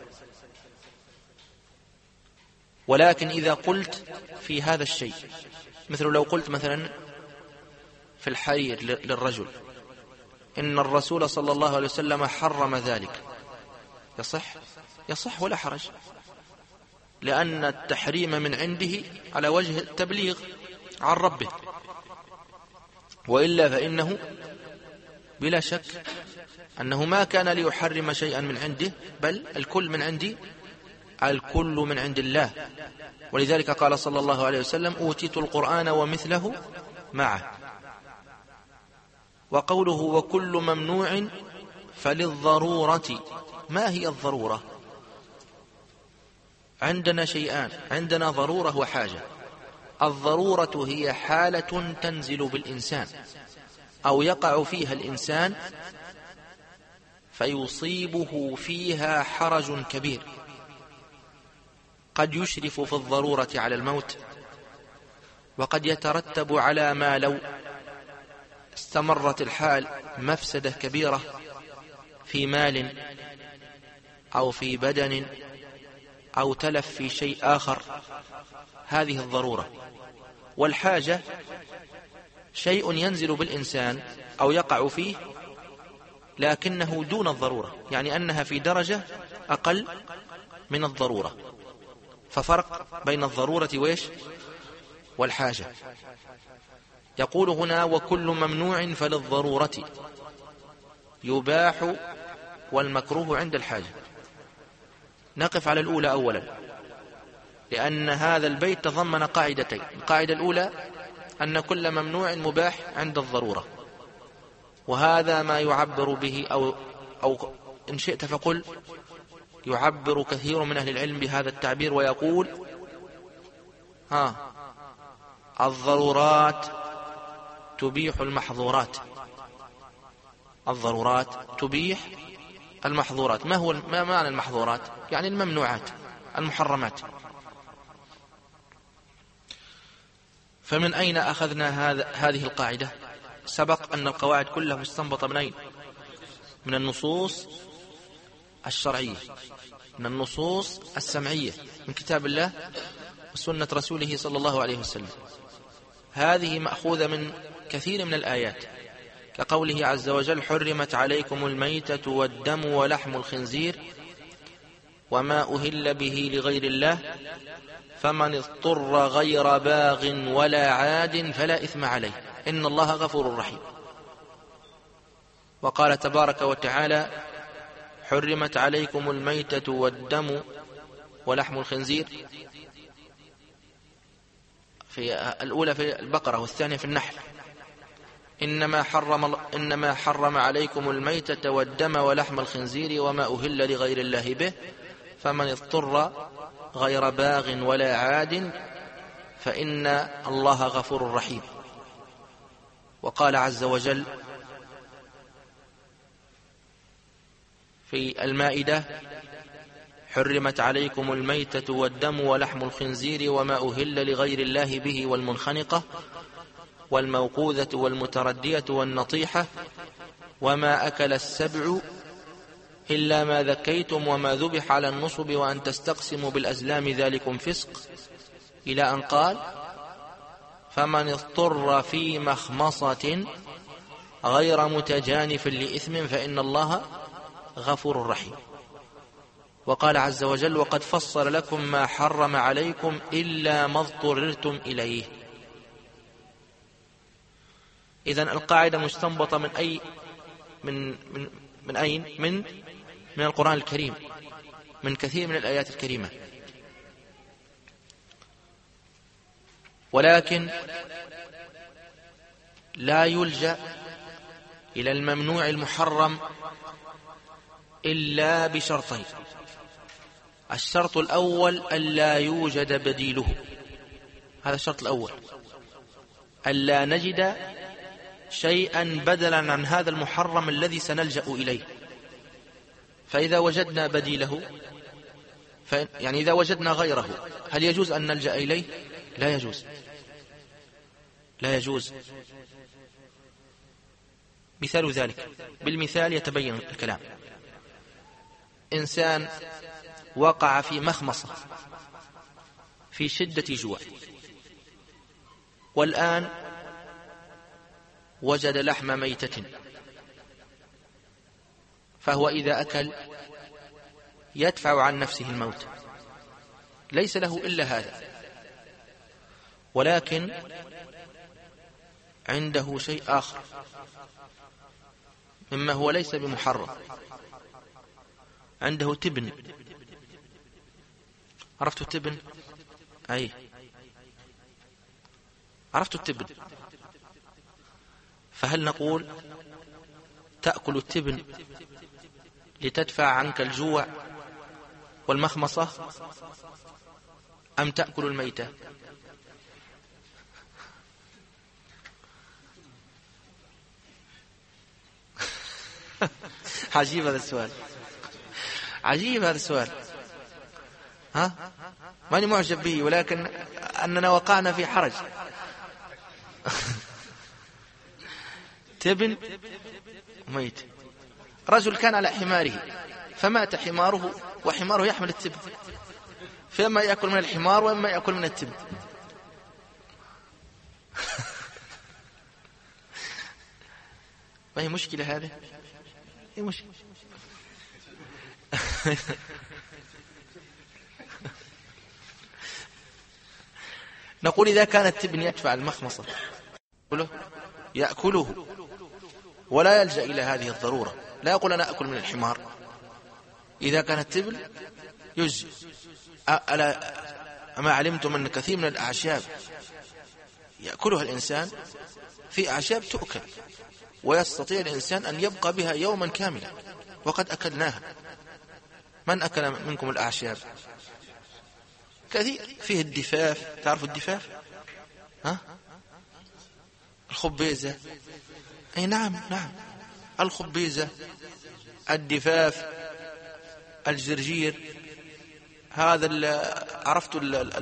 ولكن إذا قلت في هذا الشيء، مثل لو قلت مثلا في الحرير للرجل إن الرسول صلى الله عليه وسلم حرم ذلك، يصح ولا حرج، لأن التحريم من عنده على وجه التبليغ عن ربه، وإلا فإنه بلا شك أنه ما كان ليحرم شيئا من عنده، بل الكل من عندي، الكل من عند الله. ولذلك قال صلى الله عليه وسلم أوتيت القرآن ومثله معه. وقوله وكل ممنوع فللضرورة. ما هي الضرورة؟ عندنا شيئان، عندنا ضرورة وحاجة. الضرورة هي حالة تنزل بالإنسان أو يقع فيها الإنسان فيصيبه فيها حرج كبير، قد يشرف في الضرورة على الموت، وقد يترتب على ما لو استمرت الحال مفسدة كبيرة في مال أو في بدن أو تلف في شيء آخر. هذه الضرورة. والحاجة شيء ينزل بالإنسان أو يقع فيه لكنه دون الضرورة، يعني أنها في درجة أقل من الضرورة. ففرق بين الضرورة والحاجة. يقول هنا وكل ممنوع فللضرورة يباح والمكروه عند الحاجة. نقف على الأولى أولا، لأن هذا البيت تضمن قاعدتين. القاعدة الأولى أن كل ممنوع مباح عند الضرورة، وهذا ما يعبر به أو إن شئت فقل يعبر كثير من أهل العلم بهذا التعبير ويقول الضرورات تبيح المحظورات. الضرورات تبيح المحظورات. ما معنى المحظورات؟ يعني الممنوعات المحرمات. فمن أين أخذنا هذه القاعدة؟ سبق أن القواعد كلها مستنبطة من أين؟ من النصوص الشرعية، من النصوص السمعية، من كتاب الله وسنة رسوله صلى الله عليه وسلم. هذه مأخوذة من كثير من الآيات، كقوله عز وجل حرمت عليكم الميتة والدم ولحم الخنزير وما أهل به لغير الله فمن اضطر غير باغ ولا عاد فلا إثم عليه إن الله غفور رحيم. وقال تبارك وتعالى حرمت عليكم الميتة والدم ولحم الخنزير، في الأولى في البقرة والثانية في النحل. إنما حرم عليكم الميتة والدم ولحم الخنزير وما أهل لغير الله به فمن اضطر غير باغ ولا عاد فإن الله غفور رحيم. وقال عز وجل في المائدة حرمت عليكم الميتة والدم ولحم الخنزير وما أهل لغير الله به والمنخنقة والموقوذة والمتردية والنطيحة وما أكل السبع إلا ما ذكيتم وما ذبح على النصب وأن تستقسموا بالأزلام ذلكم فسق، إلى أن قال فمن اضطر في مخمصة غير متجانف لإثم فإن الله غفور رحيم. وقال عز وجل وقد فصل لكم ما حرم عليكم إلا ما اضطررتم إليه. إذن القاعدة مستنبطة من أين؟ من القرآن الكريم، من كثير من الآيات الكريمة. ولكن لا يلجأ إلى الممنوع المحرم إلا بشرطين. الشرط الأول ألا يوجد بديله، هذا الشرط الأول، ألا نجد شيئا بدلا عن هذا المحرم الذي سنلجأ إليه. فإذا وجدنا بديله يعني إذا وجدنا غيره هل يجوز أن نلجأ إليه؟ لا يجوز، لا يجوز. مثال ذلك، بالمثال يتبين الكلام. إنسان وقع في مخمصة في شدة جوع، والآن وجد لحم ميتة، فهو إذا أكل يدفع عن نفسه الموت، ليس له إلا هذا، ولكن عنده شيء آخر مما هو ليس بمحرم. عنده تبن، عرفتوا التبن؟ أي عرفتوا التبن؟ فهل نقول تأكل التبن لتدفع عنك الجوع والمخمصة، أم تأكل الميتة؟ عجيب هذا السؤال، عجيب هذا السؤال. ها؟ ماني معجب به، ولكن أننا وقعنا في حرج. تبن ميت. رجل كان على حماره فمات حماره، وحماره يحمل التبن، فإما يأكل من الحمار وإما يأكل من التبن. ما هي مشكلة هذه؟ هي مشكلة. نقول إذا كان التبن يدفع المخمصة يأكله ولا يلجأ إلى هذه الضرورة، لا يقول أنا أكل من الحمار. إذا كان التبن يجزي. أما علمتم أن كثير من الأعشاب يأكلها الإنسان، في أعشاب تؤكل ويستطيع الإنسان أن يبقى بها يوما كاملا، وقد أكلناها. من أكل منكم الأعشاب؟ كثير. فيه الدفاف، تعرفوا الدفاف؟ ها؟ الخبيزة، أي نعم نعم، الخبيزة، الدفاف، الجرجير، هذا عرفتوا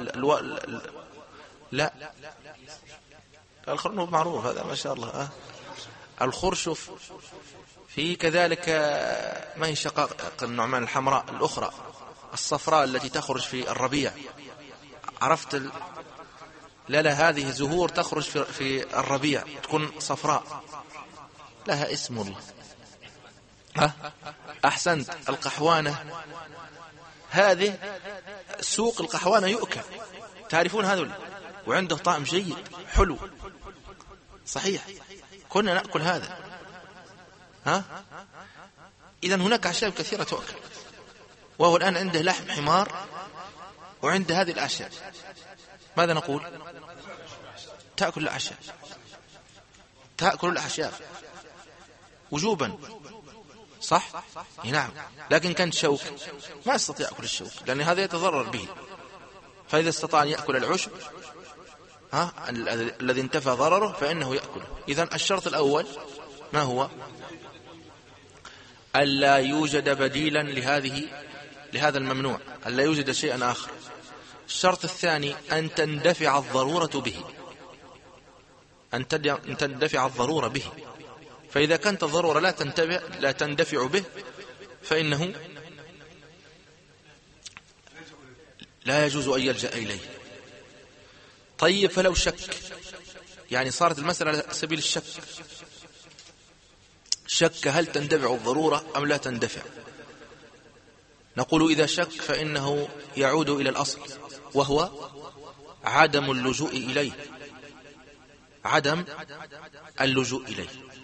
لا الخرنوب معروف هذا ما شاء الله. الخرشف، في كذلك ما هي شقائق النعمان الحمراء الأخرى الصفراء التي تخرج في الربيع، عرفت لا هذه زهور تخرج في الربيع تكون صفراء، لها اسم الله. أحسنت. القحوانة، هذه سوق القحوانة يؤكل، تعرفون هذول، وعنده طعم جيد حلو صحيح، كنا نأكل هذا. إذن هناك أعشاب كثيرة تؤكل، وهو الآن عنده لحم حمار وعنده هذه الأعشاب، ماذا نقول؟ تأكل الأعشاب، تأكل الأعشاب وجوبا، صح؟ نعم. لكن كان شوك ما يستطيع أكل الشوك، لأن هذا يتضرر به. فإذا استطاع أن يأكل العشب الذي انتفى ضرره فإنه يأكله. إذن الشرط الأول ما هو؟ ألا يوجد بديلا لهذا الممنوع، ألا يوجد شيئا آخر. الشرط الثاني أن تندفع الضرورة به، أن تندفع الضرورة به. فإذا كانت الضرورة لا تندفع به فإنه لا يجوز أن يلجأ إليه. طيب فلو شك، يعني صارت المسألة على سبيل الشك، شك هل تندفع الضرورة أم لا تندفع؟ نقول إذا شك فإنه يعود إلى الأصل، وهو عدم اللجوء إليه، عدم اللجوء إليه،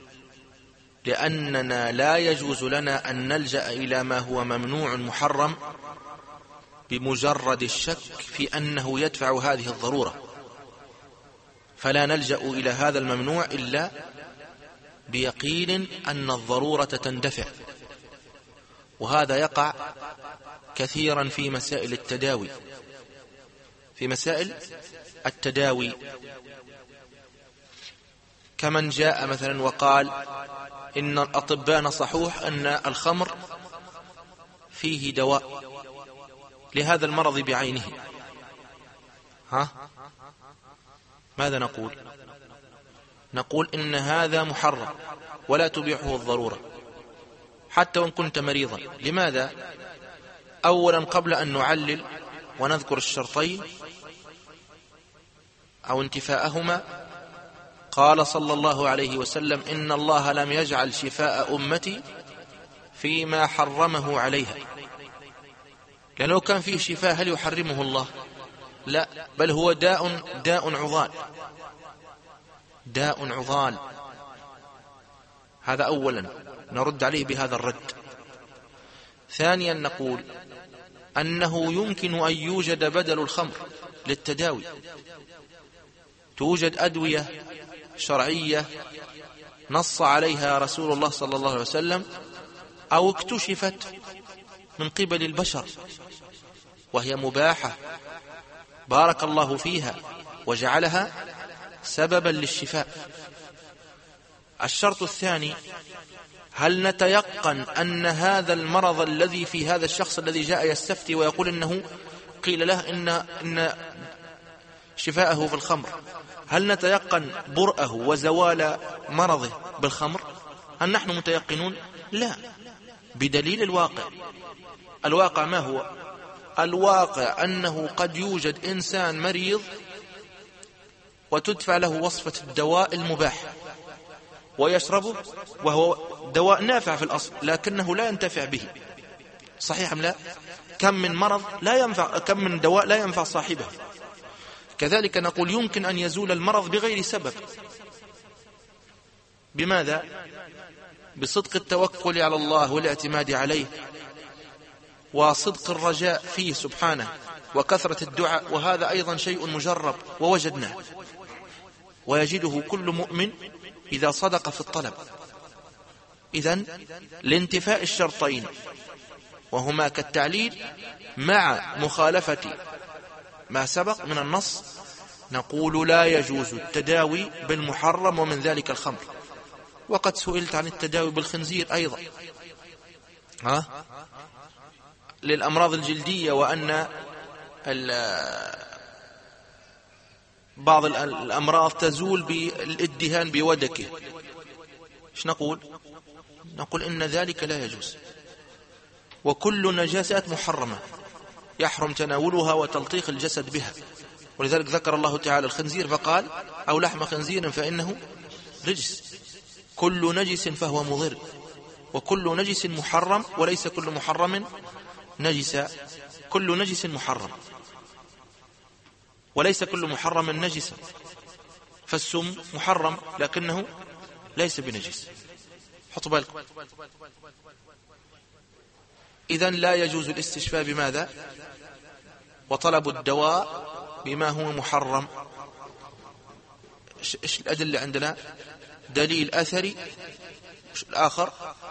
لأننا لا يجوز لنا أن نلجأ إلى ما هو ممنوع محرم بمجرد الشك في أنه يدفع هذه الضرورة، فلا نلجأ إلى هذا الممنوع إلا بيقين أن الضرورة تندفع. وهذا يقع كثيرا في مسائل التداوي، في مسائل التداوي، كمن جاء مثلا وقال إن الأطباء نصحوه أن الخمر فيه دواء لهذا المرض بعينه، ماذا نقول؟ نقول إن هذا محرم ولا تبيحه الضرورة حتى وإن كنت مريضا. لماذا؟ أولا قبل أن نعلل ونذكر الشرطين أو انتفاءهما، قال صلى الله عليه وسلم: إن الله لم يجعل شفاء أمتي فيما حرمه عليها. لأنه كان فيه شفاء هل يحرمه الله؟ لا، بل هو داء عضال، داء عضال. هذا أولا نرد عليه بهذا الرد. ثانيا نقول أنه يمكن أن يوجد بدل الخمر للتداوي. توجد أدوية شرعية نص عليها رسول الله صلى الله عليه وسلم أو اكتشفت من قبل البشر وهي مباحة، بارك الله فيها وجعلها سببا للشفاء. الشرط الثاني: هل نتيقن أن هذا المرض الذي في هذا الشخص الذي جاء يستفتي ويقول إنه قيل له إن شفاءه في الخمر، هل نتيقن برأه وزوال مرضه بالخمر؟ هل نحن متيقنون؟ لا، بدليل الواقع. الواقع ما هو؟ الواقع أنه قد يوجد إنسان مريض وتدفع له وصفة الدواء المباح ويشربه وهو دواء نافع في الأصل لكنه لا ينتفع به. صحيح أم لا؟ كم من مرض لا ينفع، كم من دواء لا ينفع صاحبه. كذلك نقول يمكن أن يزول المرض بغير سبب. بماذا؟ بصدق التوكل على الله والاعتماد عليه وصدق الرجاء فيه سبحانه وكثرة الدعاء، وهذا أيضا شيء مجرب ووجدناه ويجده كل مؤمن إذا صدق في الطلب. إذن لانتفاء الشرطين وهما كالتعليل مع مخالفة ما سبق من النص، نقول لا يجوز التداوي بالمحرم ومن ذلك الخمر. وقد سئلت عن التداوي بالخنزير أيضا للأمراض الجلدية، وأن بعض الأمراض تزول بالادهان بودكه. ايش نقول؟ نقول إن ذلك لا يجوز، وكل نجاسات محرمة يحرم تناولها وتلطيخ الجسد بها. ولذلك ذكر الله تعالى الخنزير فقال: أو لحم خنزير فإنه رجس. كل نجس فهو مضر، وكل نجس محرم، وليس كل محرم نجسا. كل نجس محرم وليس كل محرم نجسا. فالسم محرم لكنه ليس بنجس. حطوا بالكم. إذن لا يجوز الاستشفاء بماذا؟ وطلب الدواء بما هو محرم. إيش الأدلة عندنا؟ دليل أثري. الآخر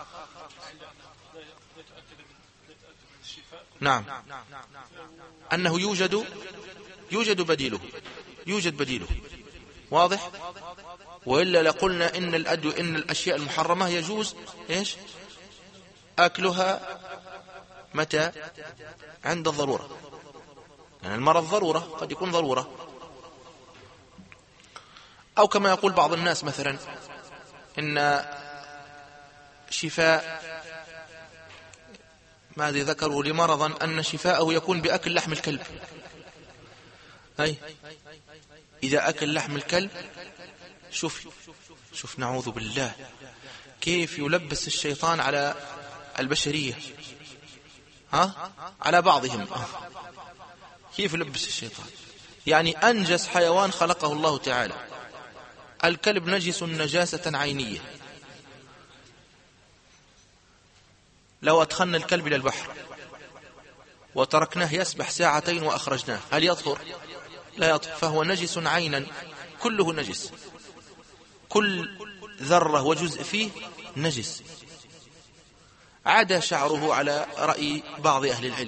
نعم أنه يوجد بديله، يوجد بديله. واضح؟ وإلا لقلنا إن الأشياء المحرمة يجوز إيش أكلها متى؟ عند الضرورة. يعني المرض ضرورة، قد يكون ضرورة. أو كما يقول بعض الناس مثلا إن شفاء ماذا ذكروا لمرضا أن شفاءه يكون بأكل لحم الكلب. إذا أكل لحم الكلب، شوف نعوذ بالله كيف يلبس الشيطان على البشرية، على بعضهم. كيف يلبس الشيطان؟ يعني أنجس حيوان خلقه الله تعالى. الكلب نجس نجاسة عينية. لو أدخلنا الكلب إلى البحر وتركناه يسبح ساعتين وأخرجناه، هل يطهر؟ لا يطهر، فهو نجس عينا، كله نجس، كل ذرة وجزء فيه نجس، عدا شعره على رأي بعض أهل العلم.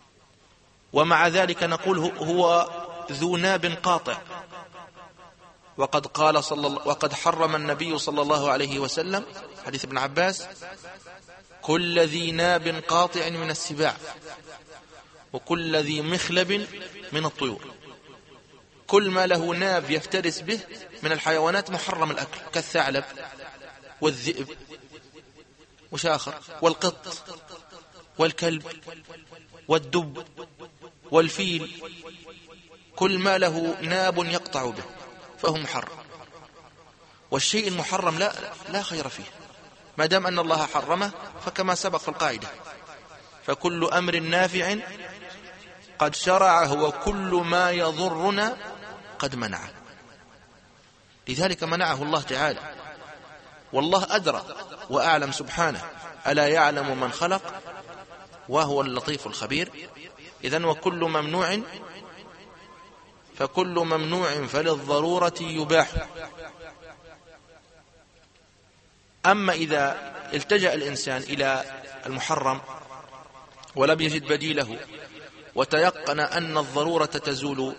ومع ذلك نقول هو ذو ناب قاطع، وقد حرم النبي صلى الله عليه وسلم حديث ابن عباس كل ذي ناب قاطع من السباع وكل ذي مخلب من الطيور. كل ما له ناب يفترس به من الحيوانات محرم الأكل، كالثعلب والذئب وشاخر والقط والكلب والدب والفيل، كل ما له ناب يقطع به فهو محرم. والشيء المحرم لا خير فيه ما دام أن الله حرمه، فكما سبق في القاعدة فكل أمر نافع قد شرعه وكل ما يضرنا قد منعه. لذلك منعه الله تعالى، والله أدرى وأعلم سبحانه، ألا يعلم من خلق وهو اللطيف الخبير. إذن وكل ممنوع فكل ممنوع فللضرورة يباح. أما إذا التجأ الإنسان إلى المحرم ولم يجد بديله وتيقن أن الضرورة تزول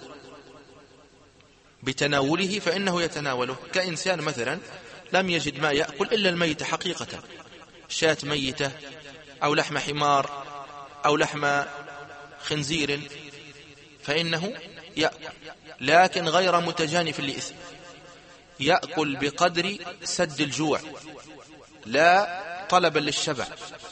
بتناوله فإنه يتناوله، كإنسان مثلا لم يجد ما يأكل إلا الميت حقيقة، شاة ميتة أو لحم حمار أو لحم خنزير، فإنه يأكل لكن غير متجانف لإثم، يأكل بقدر سد الجوع لا طلبا للشبع،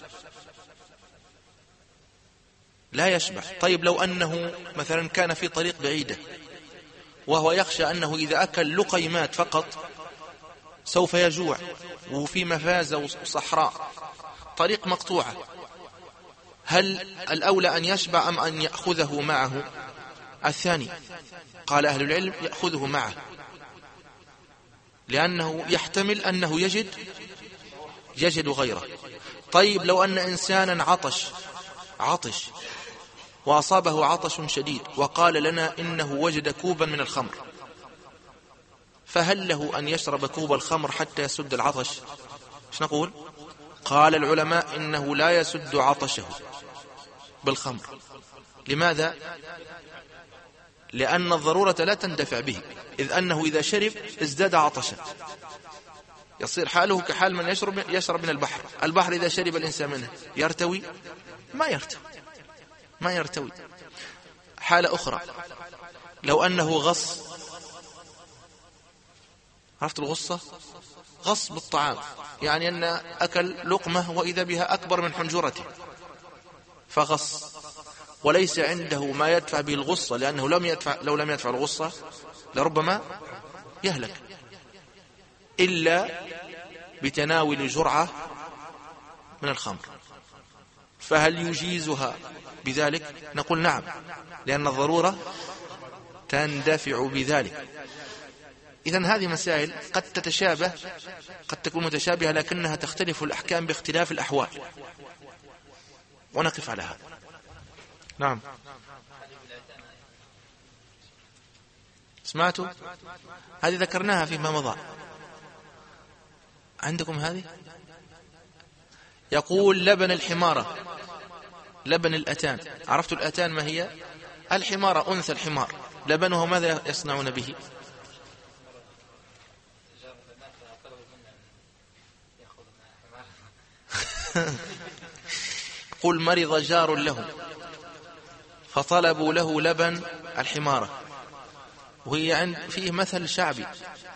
لا يشبع. طيب لو أنه مثلا كان في طريق بعيدة وهو يخشى أنه إذا أكل لقيمات فقط سوف يجوع، وفي مفازة وصحراء طريق مقطوعة، هل الأولى أن يشبع أم أن يأخذه معه؟ الثاني. قال أهل العلم يأخذه معه، لأنه يحتمل أنه يجد غيره. طيب لو أن إنسانا عطش وأصابه عطش شديد وقال لنا إنه وجد كوبا من الخمر، فهل له أن يشرب كوب الخمر حتى يسد العطش؟ ايش نقول؟ قال العلماء إنه لا يسد عطشه بالخمر. لماذا؟ لأن الضرورة لا تندفع به، إذ أنه إذا شرب ازداد عطشا، يصير حاله كحال من يشرب من البحر. البحر إذا شرب الإنسان منه يرتوي؟ ما يرتوي. حالة أخرى، لو أنه غص، عرفت الغصة؟ غص بالطعام، يعني أن أكل لقمة وإذا بها أكبر من حنجرته فغص، وليس عنده ما يدفع به الغصة، لأنه لو لم يدفع الغصة لربما يهلك إلا بتناول جرعة من الخمر. فهل يجيزها بذلك؟ نقول نعم، لأن الضرورة تندفع بذلك. إذن هذه مسائل قد تتشابه، قد تكون متشابهة، لكنها تختلف الأحكام باختلاف الأحوال، ونقف على هذا. نعم. سمعتوا؟ هذه ذكرناها فيما مضى. عندكم هذه؟ يقول لبن الحمارة، لبن الأتان. عرفتوا الأتان ما هي؟ الحمارة، أنثى الحمار، لبنها ماذا يصنعون به؟ قل مرض جار له فطلبوا له لبن الحمارة، وهي فيه مثل شعبي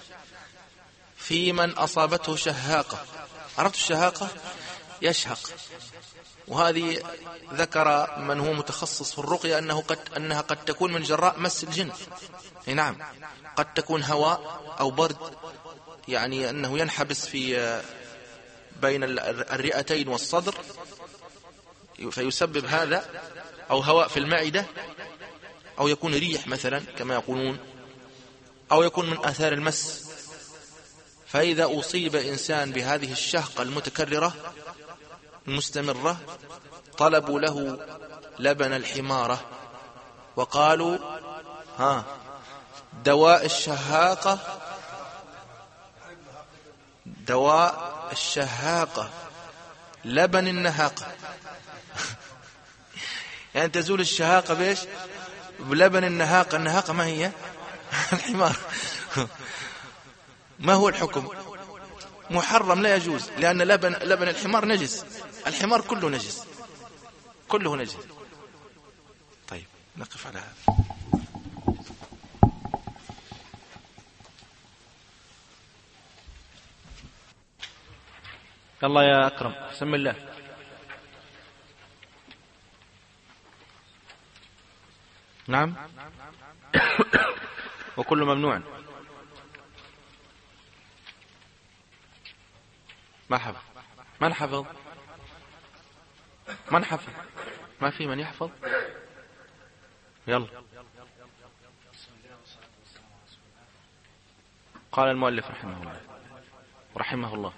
في من أصابته شهاقة. عرفت الشهاقة؟ يشهق، وهذه ذكر من هو متخصص في الرقية أنها قد تكون من جراء مس الجن. نعم، قد تكون هواء أو برد، يعني أنه ينحبس في بين الرئتين والصدر فيسبب هذا، أو هواء في المعدة، أو يكون ريح مثلا كما يقولون، أو يكون من آثار المس. فإذا أصيب إنسان بهذه الشهقة المتكررة المستمرة طلبوا له لبن الحمارة وقالوا دواء الشهاقة، دواء الشهاقة لبن النهاقة. يعني تزول الشهاقة بإيش؟ بلبن النهاقة. النهاقة ما هي؟ الحمار. ما هو الحكم؟ محرم لا يجوز، لأن لبن الحمار نجس، الحمار كله نجس، كله نجس. طيب نقف على هذا. يلا يا أكرم بسم الله. نعم. وكل ممنوع. ما حفظ. من حفظ؟ من حفظ؟ ما في من يحفظ؟ يلا. قال المؤلف رحمه الله رحمه الله: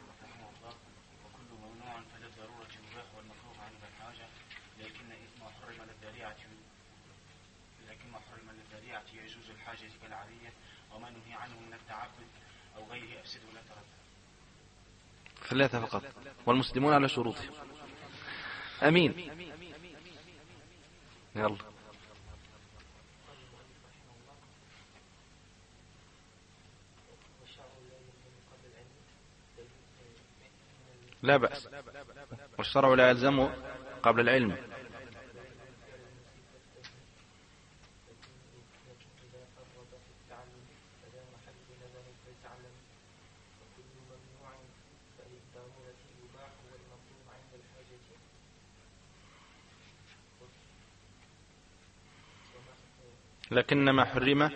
ثلاثة فقط، والمسلمون على شروطهم. أمين. يلا. لا بأس، والشرع لا يلزمه قبل العلم. لكن ما حرم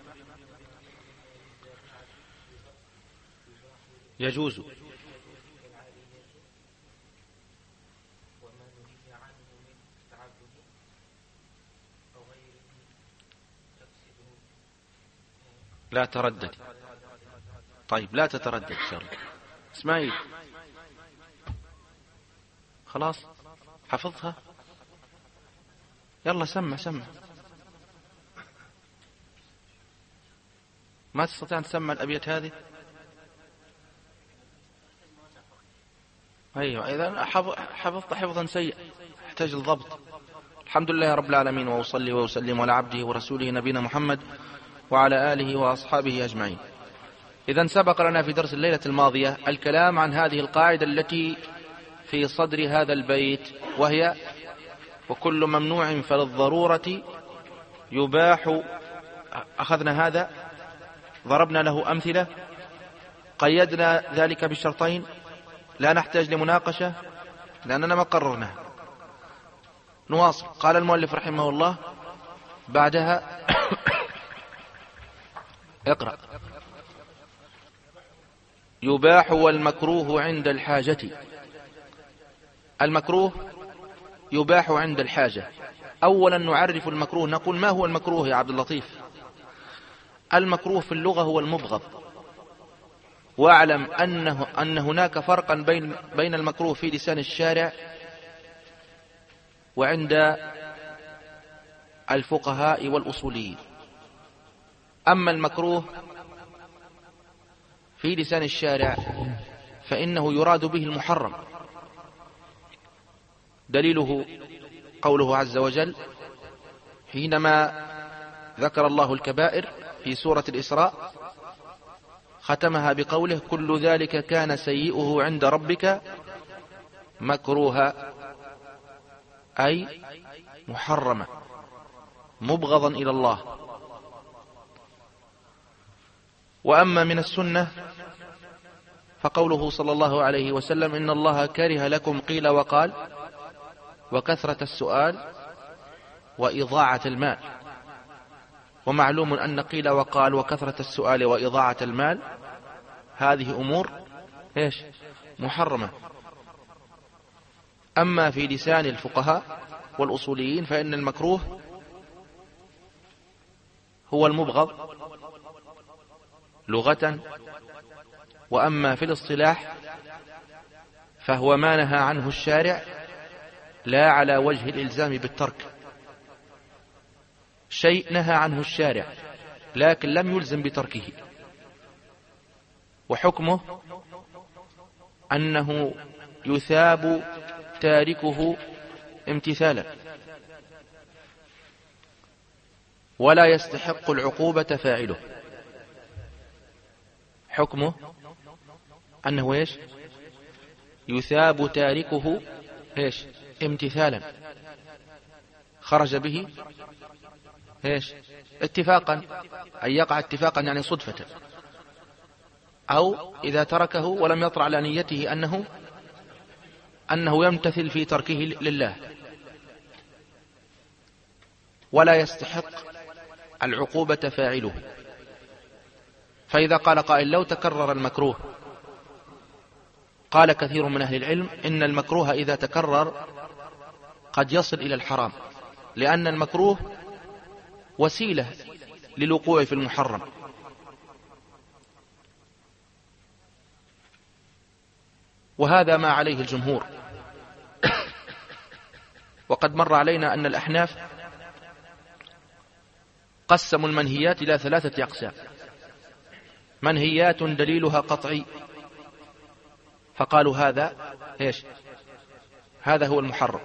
يجوز. لا تردد. طيب لا تتردد إن شاء الله. اسماعيل خلاص حفظها. يلا سمع. ما تستطيع أن تسمع الأبيات هذه؟ أيوة، إذا حفظت حفظا سيء يحتاج الضبط. الحمد لله رب العالمين، وأصلي وأسلم على عبده ورسوله نبينا محمد وعلى آله وأصحابه أجمعين. إذن سبق لنا في درس الليلة الماضية الكلام عن هذه القاعدة التي في صدر هذا البيت، وهي: وكل ممنوع فللضرورة يباح. أخذنا هذا، ضربنا له أمثلة، قيدنا ذلك بشرطين لا نحتاج لمناقشة لأننا ما قررناه. نواصل. قال المؤلف رحمه الله بعدها اقرأ: يباح والمكروه عند الحاجة. المكروه يباح عند الحاجة. أولا نعرف المكروه، نقول ما هو المكروه يا عبد اللطيف؟ المكروه في اللغة هو المبغض. واعلم أن هناك فرقا بين المكروه في لسان الشارع وعند الفقهاء والأصوليين. أما المكروه في لسان الشارع فإنه يراد به المحرم. دليله قوله عز وجل حينما ذكر الله الكبائر في سورة الإسراء ختمها بقوله: كل ذلك كان سيئه عند ربك مكروها، أي محرما مبغضا إلى الله. وأما من السنة فقوله صلى الله عليه وسلم: إن الله كره لكم قيل وقال وكثرة السؤال وإضاعة المال. ومعلوم أن قيل وقال وكثرة السؤال وإضاعة المال هذه أمور محرمة. أما في لسان الفقهاء والأصوليين فإن المكروه هو المبغض لغة، وأما في الاصطلاح فهو ما نهى عنه الشارع لا على وجه الإلزام بالترك. شيء نهى عنه الشارع لكن لم يلزم بتركه، وحكمه أنه يثاب تاركه امتثالا ولا يستحق العقوبة فاعله. حكمه أنه إيش؟ يثاب تاركه إيش؟ امتثالا، خرج به إيش؟ اتفاقا، أن يقع اتفاقا يعني صدفة، أو إذا تركه ولم يطرأ على نيته أنه يمتثل في تركه لله ولا يستحق العقوبة فاعله. فإذا قال قائل لو تكرر المكروه، قال كثير من أهل العلم إن المكروه إذا تكرر قد يصل إلى الحرام، لأن المكروه وسيلة للوقوع في المحرم. وهذا ما عليه الجمهور. وقد مر علينا أن الأحناف قسموا المنهيات إلى 3 أقسام: منهيات دليلها قطعي فقالوا هذا إيش؟ هذا هو المحرم،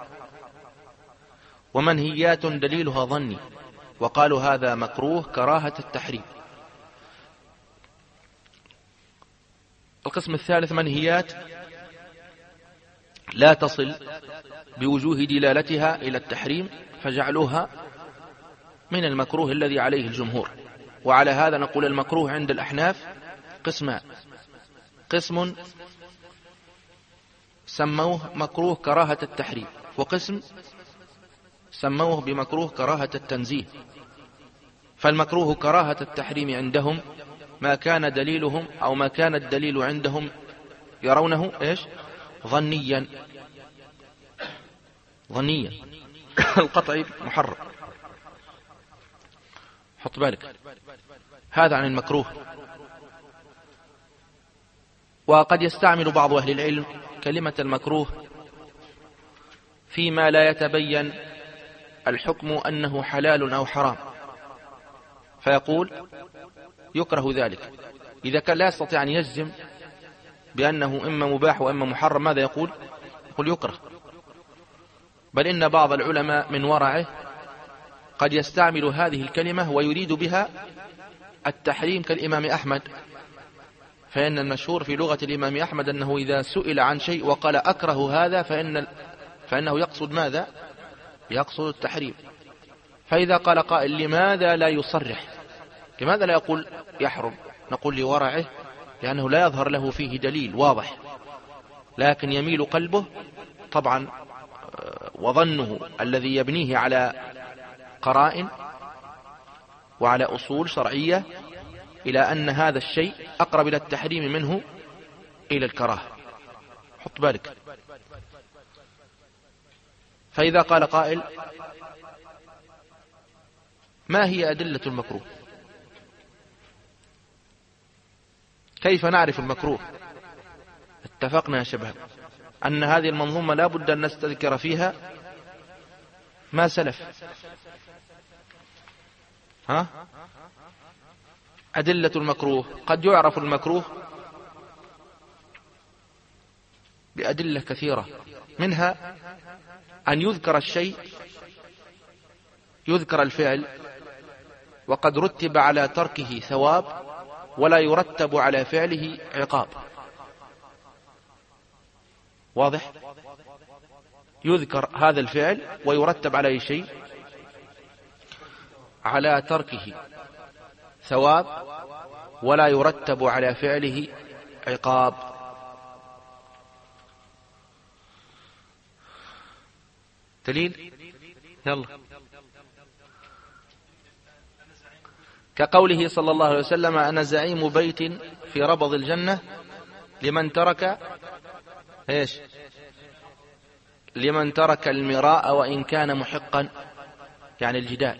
ومنهيات دليلها ظني وقالوا هذا مكروه كراهة التحريم. القسم الثالث منهيات لا تصل بوجوه دلالتها إلى التحريم فجعلوها من المكروه الذي عليه الجمهور. وعلى هذا نقول المكروه عند الأحناف قسمان: قسم سموه مكروه كراهة التحريم، وقسم سموه بمكروه كراهة التنزيه. فالمكروه كراهة التحريم عندهم ما كان دليلهم أو ما كان الدليل عندهم يرونه إيش؟ ظنيا القطعي محرم. حط بالك، هذا عن المكروه. وقد يستعمل بعض أهل العلم كلمة المكروه فيما لا يتبين الحكم أنه حلال أو حرام، فيقول يكره ذلك. إذا كان لا يستطيع أن يجزم بأنه إما مباح وإما محرم، ماذا يقول؟ يقول يكره. بل إن بعض العلماء من ورعه قد يستعمل هذه الكلمة ويريد بها التحريم كالإمام أحمد، فإن المشهور في لغة الإمام أحمد أنه إذا سئل عن شيء وقال أكره هذا فإنه يقصد ماذا؟ يقصد التحريم. فإذا قال قائل لماذا لا يصرح، لماذا لا يقول يحرم، نقول لورعه لأنه لا يظهر له فيه دليل واضح، لكن يميل قلبه طبعا وظنه الذي يبنيه على قرائن وعلى أصول شرعية إلى أن هذا الشيء أقرب إلى التحريم منه إلى الكراهة. حط بالك. فإذا قال قائل ما هي أدلة المكروه؟ كيف نعرف المكروه؟ اتفقنا يا شباب أن هذه المنظومة لا بد أن نستذكر فيها ما سلف. أدلة المكروه: قد يعرف المكروه بأدلة كثيرة، منها أن يذكر الشيء، يذكر الفعل وقد رتب على تركه ثواب ولا يرتب على فعله عقاب. واضح؟ يذكر هذا الفعل ويرتب عليه شيء، على تركه ثواب ولا يرتب على فعله عقاب. دليل؟ يلا. كقوله صلى الله عليه وسلم: أنا زعيم بيت في ربض الجنة لمن ترك إيش؟ لمن ترك المراء وإن كان محقا، يعني الجدال.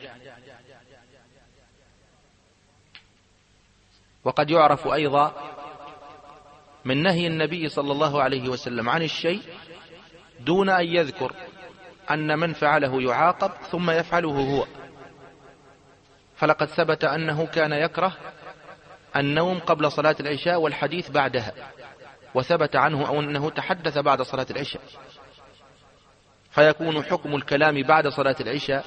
وقد يعرف أيضا من نهي النبي صلى الله عليه وسلم عن الشيء دون أن يذكر أن من فعله يعاقب ثم يفعله هو. فلقد ثبت أنه كان يكره النوم قبل صلاة العشاء والحديث بعدها، وثبت عنه أنه تحدث بعد صلاة العشاء، فيكون حكم الكلام بعد صلاة العشاء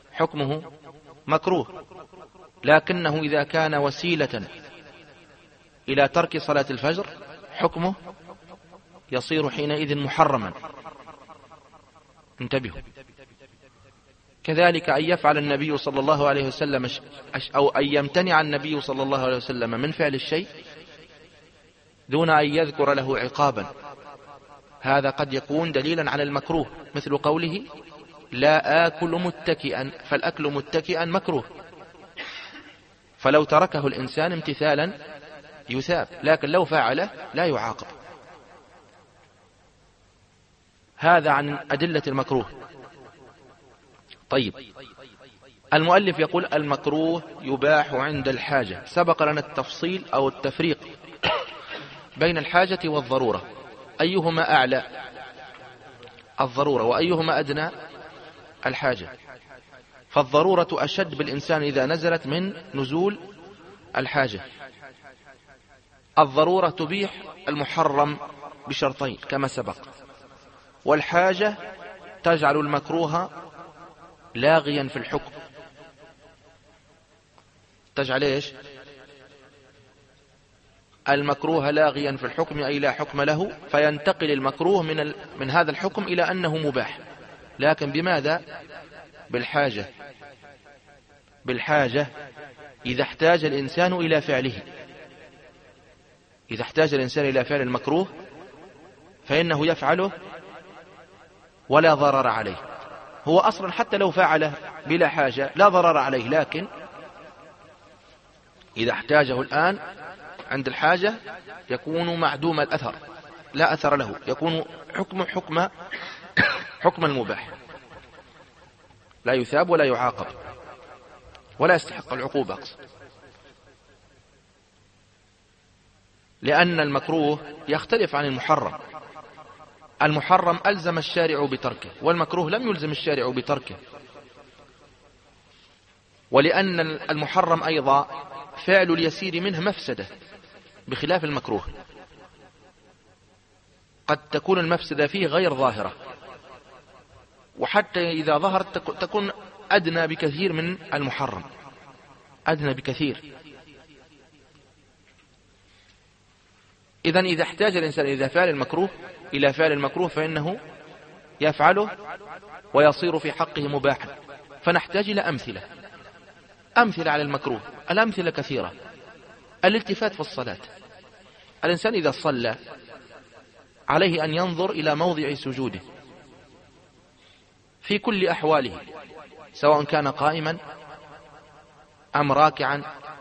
حكمه مكروه. لكنه إذا كان وسيلة إلى ترك صلاة الفجر حكمه يصير حينئذ محرما. انتبهوا. كذلك أن يفعل النبي صلى الله عليه وسلم أو أن يمتنع النبي صلى الله عليه وسلم من فعل الشيء دون أن يذكر له عقابا، هذا قد يكون دليلا على المكروه، مثل قوله لا آكل متكئا، فالأكل متكئا مكروه، فلو تركه الإنسان امتثالا يثاب، لكن لو فعله لا يعاقب. هذا عن أدلة المكروه. طيب، المؤلف يقول المكروه يباح عند الحاجة. سبق لنا التفصيل أو التفريق بين الحاجة والضرورة، أيهما أعلى؟ الضرورة. وأيهما أدنى؟ الحاجة. فالضرورة أشد بالإنسان إذا نزلت من نزول الحاجة. الضرورة تبيح المحرم بشرطين كما سبق، والحاجة تجعل المكروه لاغيا في الحكم. تجعل ايش؟ المكروه لاغيا في الحكم، أي لا حكم له، فينتقل المكروه من هذا الحكم إلى أنه مباح. لكن بماذا؟ بالحاجة. بالحاجة إذا احتاج الإنسان إلى فعله. إذا احتاج الإنسان إلى فعل المكروه فإنه يفعله ولا ضرر عليه. هو أصلا حتى لو فعله بلا حاجة لا ضرر عليه، لكن إذا احتاجه الآن عند الحاجة يكون معدوم الأثر، لا أثر له، يكون حكم المباح، لا يثاب ولا يعاقب ولا يستحق العقوبة أقصد. لأن المكروه يختلف عن المحرم. المحرم ألزم الشارع بتركه، والمكروه لم يلزم الشارع بتركه. ولأن المحرم أيضا فعل اليسير منه مفسدة بخلاف المكروه، قد تكون المفسدة فيه غير ظاهرة، وحتى إذا ظهرت تكون أدنى بكثير من المحرم، أدنى بكثير. إذن إذا احتاج الإنسان إلى فعل المكروه فإنه يفعله ويصير في حقه مباحا. فنحتاج إلى أمثلة على المكروه. الأمثلة كثيرة. الالتفات في الصلاة، الإنسان إذا صلى عليه أن ينظر إلى موضع سجوده في كل أحواله، سواء كان قائما أم راكعا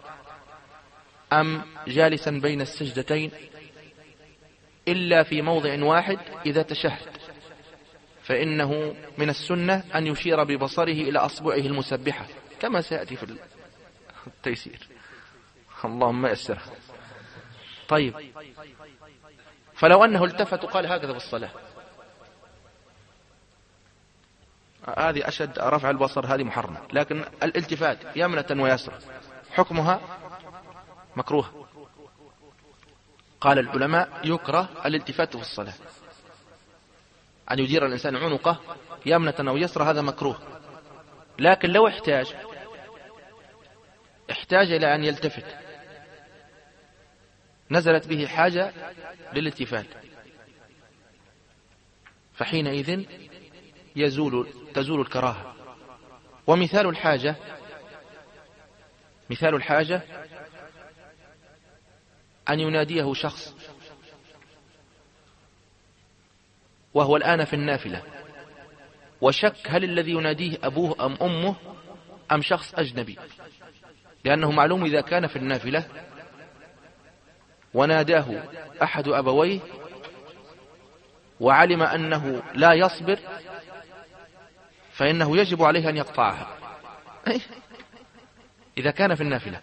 أم جالسا بين السجدتين، إلا في موضع واحد إذا تشهد، فإنه من السنة أن يشير ببصره إلى أصبعه المسبحة كما سيأتي في التيسير، اللهم يسرها. طيب، فلو أنه التفت وقال هكذا في الصلاة، هذه أشد رفع البصر، هذه محرمة. لكن الالتفات يمنة ويسرى حكمها مكروه. قال العلماء يكره الالتفات في الصلاة، أن يدير الإنسان عنقه يمنة أو يسرى، هذا مكروه. لكن لو احتاج إلى أن يلتفت، نزلت به حاجة للالتفات، فحينئذ تزول الكراهة. ومثال الحاجة أن يناديه شخص وهو الآن في النافلة، وشك هل الذي يناديه أبوه أم أمه أم شخص أجنبي، لأنه معلوم إذا كان في النافلة وناداه أحد أبويه وعلم أنه لا يصبر فإنه يجب عليه أن يقطعها إذا كان في النافلة.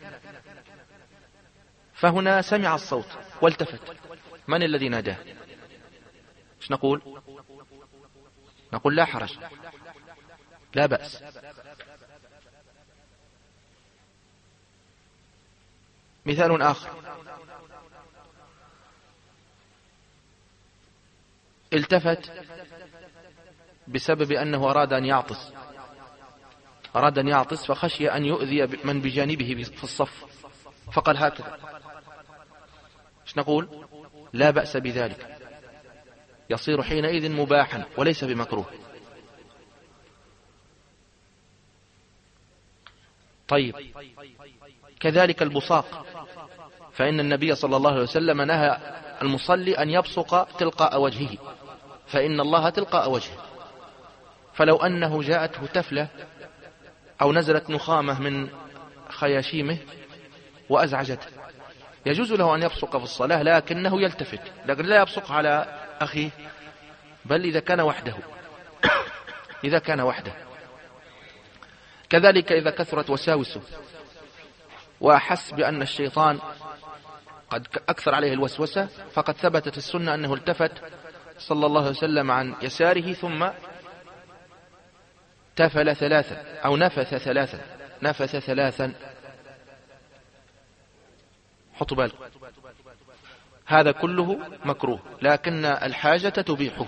فهنا سمع الصوت والتفت، من الذي ناداه؟ ايش نقول؟ نقول لا حرج، لا بأس. مثال آخر، التفت بسبب أنه أراد أن يعطس فخشي أن يؤذي من بجانبه في الصف، فقال هكذا، ايش نقول؟ لا بأس بذلك، يصير حينئذ مباحا وليس بمكروه. طيب، كذلك البصاق، فإن النبي صلى الله عليه وسلم نهى المصلي أن يبصق تلقاء وجهه، فإن الله تلقاء وجهه. فلو أنه جاءته تفلة أو نزلت نخامة من خياشيمه وأزعجته، يجوز له أن يبصق في الصلاة، لكنه يلتفت، لكن لا يبصق على أخيه، بل إذا كان وحده إذا كان وحده. كذلك إذا كثرت وساوسه وأحس بأن الشيطان قد أكثر عليه الوسوسة، فقد ثبتت السنة أنه التفت صلى الله عليه وسلم عن يساره ثم تفل ثلاثا أو نفث ثلاثا. حطوا بالك، هذا كله مكروه، لكن الحاجة تبيحه.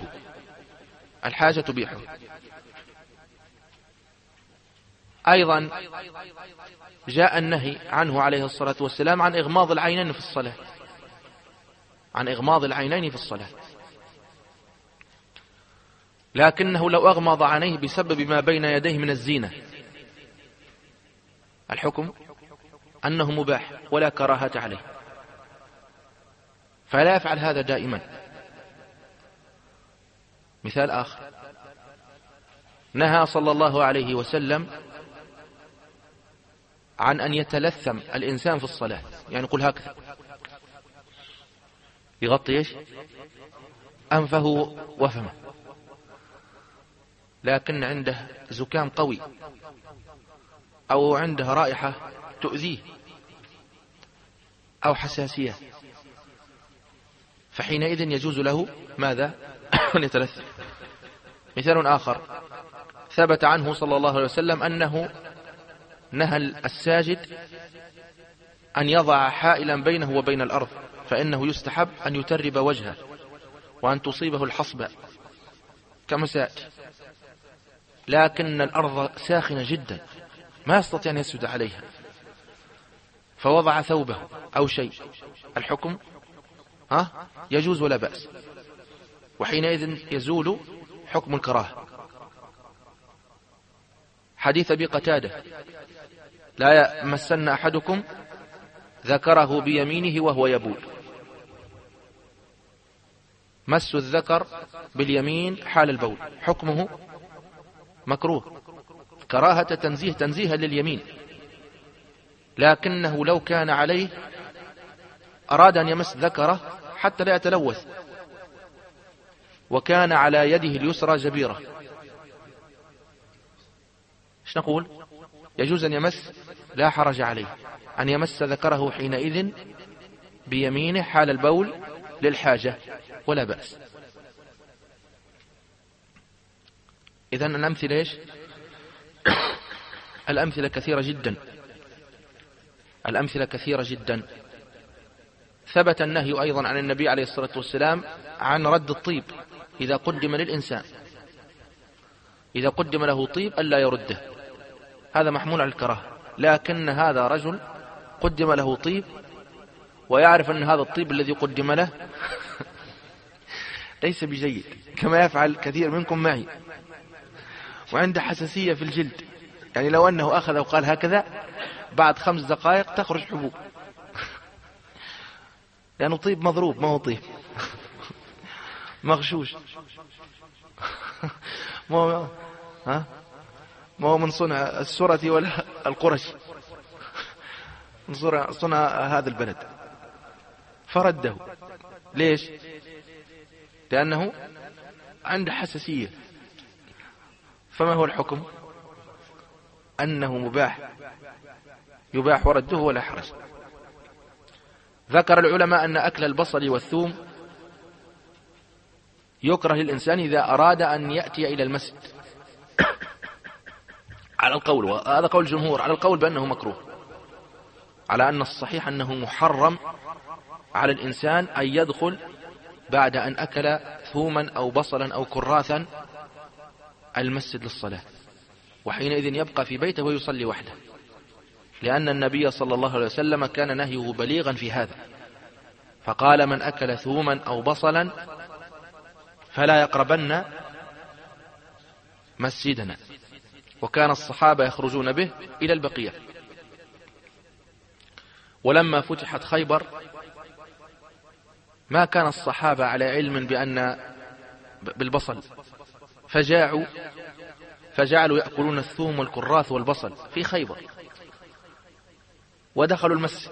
أيضا جاء النهي عنه عليه الصلاة والسلام عن إغماض العينين في الصلاة، لكنه لو أغمض عينيه بسبب ما بين يديه من الزينة، الحكم أنه مباح ولا كراهة عليه، فلا يفعل هذا دائما. مثال آخر، نهى صلى الله عليه وسلم عن أن يتلثم الإنسان في الصلاة، يعني يقول هكذا، يغطي أنفه وفمه، لكن عنده زكام قوي أو عنده رائحة تؤذيه أو حساسية، فحينئذ يجوز له ماذا؟ أن يتلثم. مثال آخر، ثبت عنه صلى الله عليه وسلم أنه نهى الساجد أن يضع حائلا بينه وبين الأرض، فإنه يستحب أن يترب وجهه وأن تصيبه الحصبة كما سيأتي، لكن الأرض ساخنة جدا ما يستطيع أن يسجد عليها، فوضع ثوبه أو شيء، الحكم يجوز ولا بأس، وحينئذ يزول حكم الكراهة. حديث أبي قتادة: لا يمسن أحدكم ذكره بيمينه وهو يبول. مس الذكر باليمين حال البول حكمه مكروه، كراهة تنزيها لليمين، لكنه لو كان عليه أراد أن يمس ذكره حتى لا يتلوث، وكان على يده اليسرى جبيرة، ايش نقول؟ يجوز أن يمس، لا حرج عليه أن يمس ذكره حينئذ بيمينه حال البول للحاجة، ولا بأس. إذن الأمثلة إيش؟ الأمثلة كثيرة جدا. ثبت النهي أيضا عن النبي عليه الصلاة والسلام عن رد الطيب إذا قدم للإنسان، إذا قدم له طيب ألا يرده، هذا محمول على الكراهة، لكن هذا رجل قدم له طيب ويعرف أن هذا الطيب الذي قدم له ليس بجيد، كما يفعل كثير منكم معي، وعنده حساسية في الجلد، يعني لو أنه أخذ وقال هكذا بعد 5 دقائق تخرج حبوب، لأنه طيب مضروب، ما هو طيب مغشوش، ما هو من صنع السرة ولا القرش، من صنع هذا البلد، فرده. ليش؟ لأنه عنده حساسية. فما هو الحكم؟ أنه مباح، يباح ورده ولا حرج. ذكر العلماء أن أكل البصل والثوم يكره للإنسان إذا أراد أن يأتي إلى المسجد على القول، وهذا قول الجمهور، على القول بأنه مكروه، على أن الصحيح أنه محرم على الإنسان أن يدخل بعد أن أكل ثوما أو بصلا أو كراثا المسجد للصلاة، وحينئذ يبقى في بيته ويصلي وحده، لأن النبي صلى الله عليه وسلم كان نهيه بليغا في هذا، فقال من أكل ثوما أو بصلا فلا يقربن مسجدنا. وكان الصحابة يخرجون به إلى البقيع. ولما فتحت خيبر ما كان الصحابة على علم بالبصل، فجعلوا يأكلون الثوم والكراث والبصل في خيبر، ودخلوا المسجد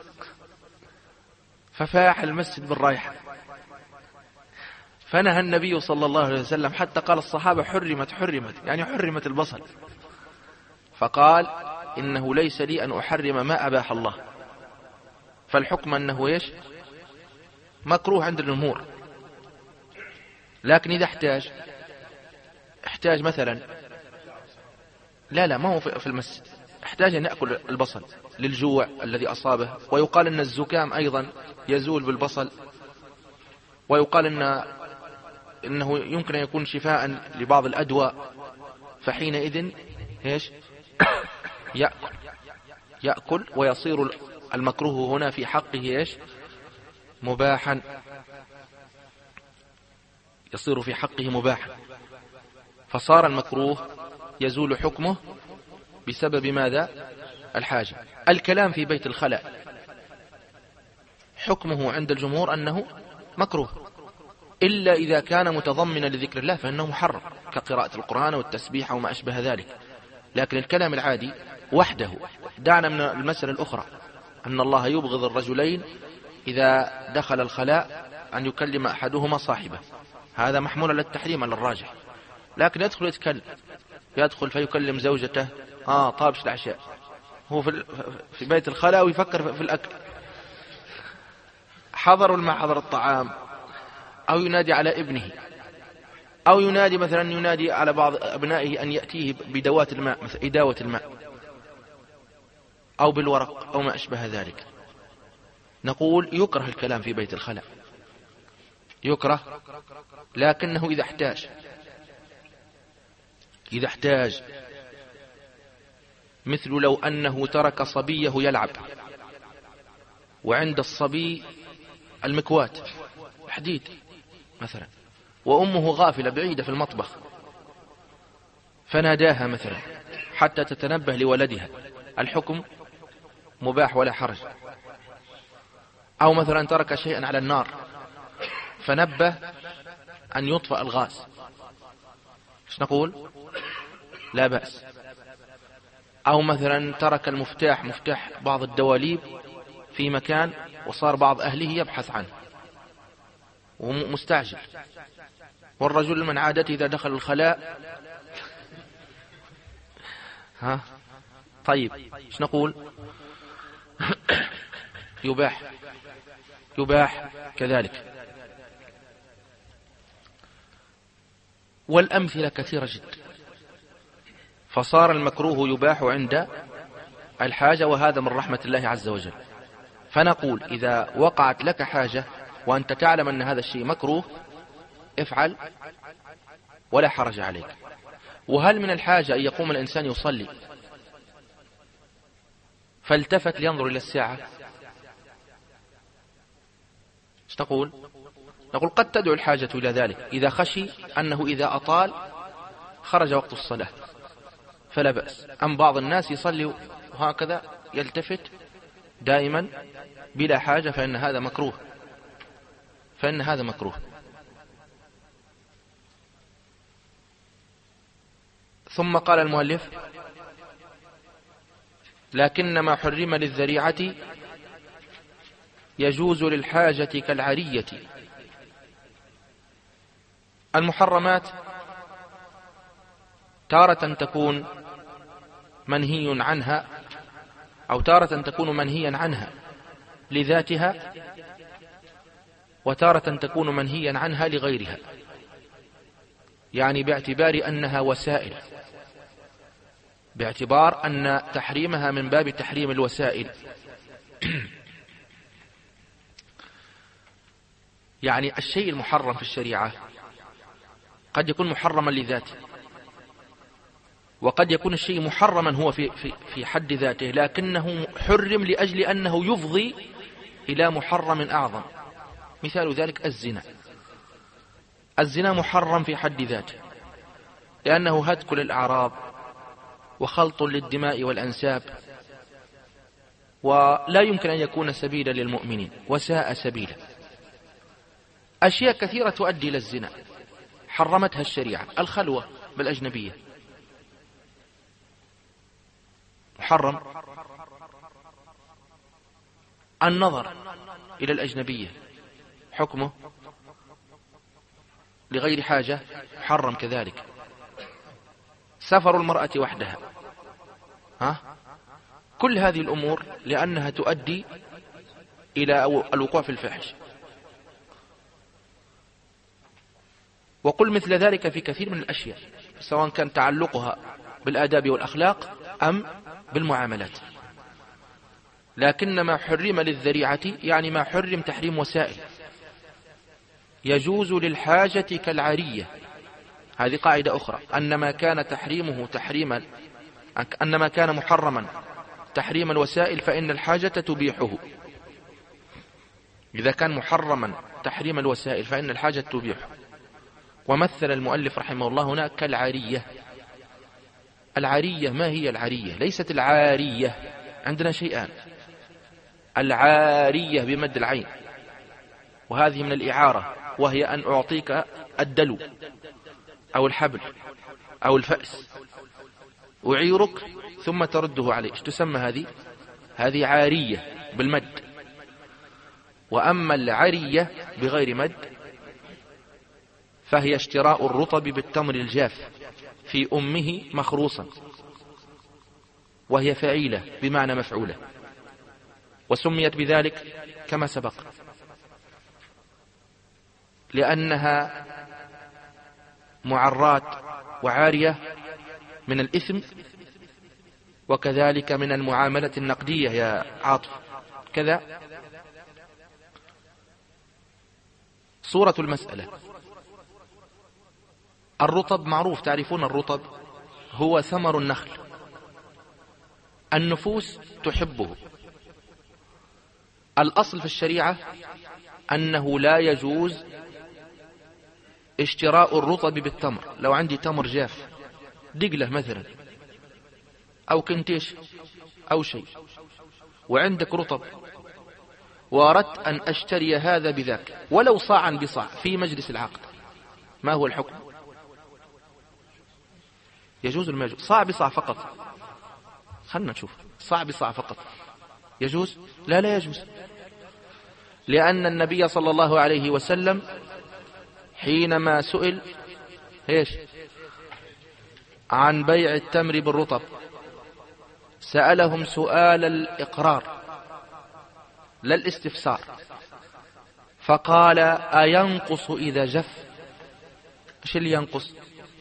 ففاح المسجد بالرائحة، فنهى النبي صلى الله عليه وسلم حتى قال الصحابة حرمت يعني حرمت البصل، فقال إنه ليس لي أن أحرم ما أباح الله، فالحكم أنه إيش؟ مكروه عند الجمهور. لكن إذا احتاج مثلا لا ما هو في المسجد، احتاج أن يأكل البصل للجوع الذي أصابه، ويقال أن الزكام أيضا يزول بالبصل، ويقال إنه يمكن أن يكون شفاء لبعض الأدواء، فحينئذ إيش؟ يأكل ويصير المكروه هنا في حقه إيش؟ مباحا، يصير في حقه مباحا، فصار المكروه يزول حكمه بسبب ماذا؟ الحاجة. الكلام في بيت الخلاء حكمه عند الجمهور أنه مكروه، إلا إذا كان متضمنا لذكر الله فإنه محرم، كقراءة القرآن والتسبيح وما أشبه ذلك. لكن الكلام العادي وحده، دعنا من المسألة الأخرى أن الله يبغض الرجلين إذا دخل الخلاء أن يكلم أحدهما صاحبه، هذا محمول على التحريم على الراجح. لكن يدخل فيكلم زوجته طابش العشاء، هو في بيت الخلاء ويفكر في الأكل، حضر ما حضر الطعام، أو ينادي على ابنه، أو ينادي مثلا ينادي على بعض أبنائه أن يأتيه بدوات الماء، مثل إداوة الماء، أو بالورق أو ما أشبه ذلك. نقول يكره الكلام في بيت الخلاء، يكره، لكنه إذا احتاج مثل لو أنه ترك صبيه يلعب، وعند الصبي المكوات حديد مثلا، وأمه غافلة بعيدة في المطبخ، فناداها مثلا حتى تتنبه لولدها، الحكم مباح ولا حرج. أو مثلا ترك شيئا على النار فنبه أن يطفأ الغاز، ايش نقول؟ لا بأس. أو مثلا ترك مفتاح بعض الدواليب في مكان، وصار بعض أهله يبحث عنه ومستعجل، والرجل من عادته إذا دخل الخلاء طيب ايش نقول؟ يباح كذلك. والأمثلة كثيرة جدا، فصار المكروه يباح عند الحاجة، وهذا من رحمة الله عز وجل. فنقول إذا وقعت لك حاجة وأنت تعلم أن هذا الشيء مكروه، افعل ولا حرج عليك. وهل من الحاجة أن يقوم الإنسان يصلي فالتفت لينظر إلى الساعة؟ ايش تقول؟ نقول قد تدعو الحاجة إلى ذلك، إذا خشي أنه إذا أطال خرج وقت الصلاة فلا بأس. أم بعض الناس يصلي وهكذا يلتفت دائما بلا حاجة، فإن هذا مكروه. ثم قال المؤلف: لكن ما حرم للذريعة يجوز للحاجة كالعرية. المحرمات تارة تكون منهي عنها، أو تارة تكون منهيا عنها لذاتها، وتارة تكون منهيا عنها لغيرها، يعني باعتبار أنها وسائل، باعتبار أن تحريمها من باب تحريم الوسائل. يعني الشيء المحرم في الشريعة قد يكون محرما لذاته، وقد يكون الشيء محرما هو في حد ذاته، لكنه حرم لأجل أنه يفضي إلى محرم أعظم، مثال ذلك الزنا. الزنا محرم في حد ذاته، لأنه هتك للأعراض وخلط للدماء والأنساب، ولا يمكن أن يكون سبيلا للمؤمنين، وساء سبيلا. أشياء كثيرة تؤدي إلى الزنا حرمتها الشريعة. الخلوة بالأجنبية محرم، النظر إلى الأجنبية حكمه لغير حاجة محرم كذلك، سفر المرأة وحدها، كل هذه الأمور لأنها تؤدي إلى الوقوع في الفاحش. وقل مثل ذلك في كثير من الأشياء، سواء كان تعلقها بالآداب والأخلاق أم بالمعاملات. لكن ما حرم للذريعة يعني ما حرم تحريم وسائل، يجوز للحاجة كالعارية. هذه قاعدة أخرى، أن ما كان تحريمه تحريما، أن ما كان محرما تحريم الوسائل فإن الحاجة تبيحه. إذا كان محرما تحريم الوسائل فإن الحاجة تبيحه. ومثل المؤلف رحمه الله هنا كالعارية. العارية ما هي العارية؟ ليست العارية، عندنا شيئان، العارية بمد العين، وهذه من الإعارة، وهي أن أعطيك الدلو أو الحبل أو الفأس، أعيرك ثم ترده عليه. ايش تسمى هذه؟ هذه عارية بالمد. وأما العرية بغير مد فهي اشتراء الرطب بالتمر الجاف في أمه مخروصا، وهي فعيلة بمعنى مفعولة، وسميت بذلك كما سبق لأنها معرات وعارية من الإثم، وكذلك من المعاملة النقدية يا عاطف كذا. صورة المسألة، الرطب معروف، تعرفون الرطب هو ثمر النخل، النفوس تحبه. الأصل في الشريعة أنه لا يجوز اشتراء الرطب بالتمر. لو عندي تمر جاف دقلة مثلا أو كنتيش أو شيء، وعندك رطب، وأردت أن أشتري هذا بذاك ولو صاعا بصاع في مجلس العقد، ما هو الحكم؟ يجوز المجوز صاع بصاع فقط. خلنا نشوف، صاع بصاع فقط يجوز؟ لا يجوز، لأن النبي صلى الله عليه وسلم حينما سئل عن بيع التمر بالرطب سألهم سؤال الإقرار لا الاستفسار، فقال أينقص إذا جف؟ ايش اللي ينقص؟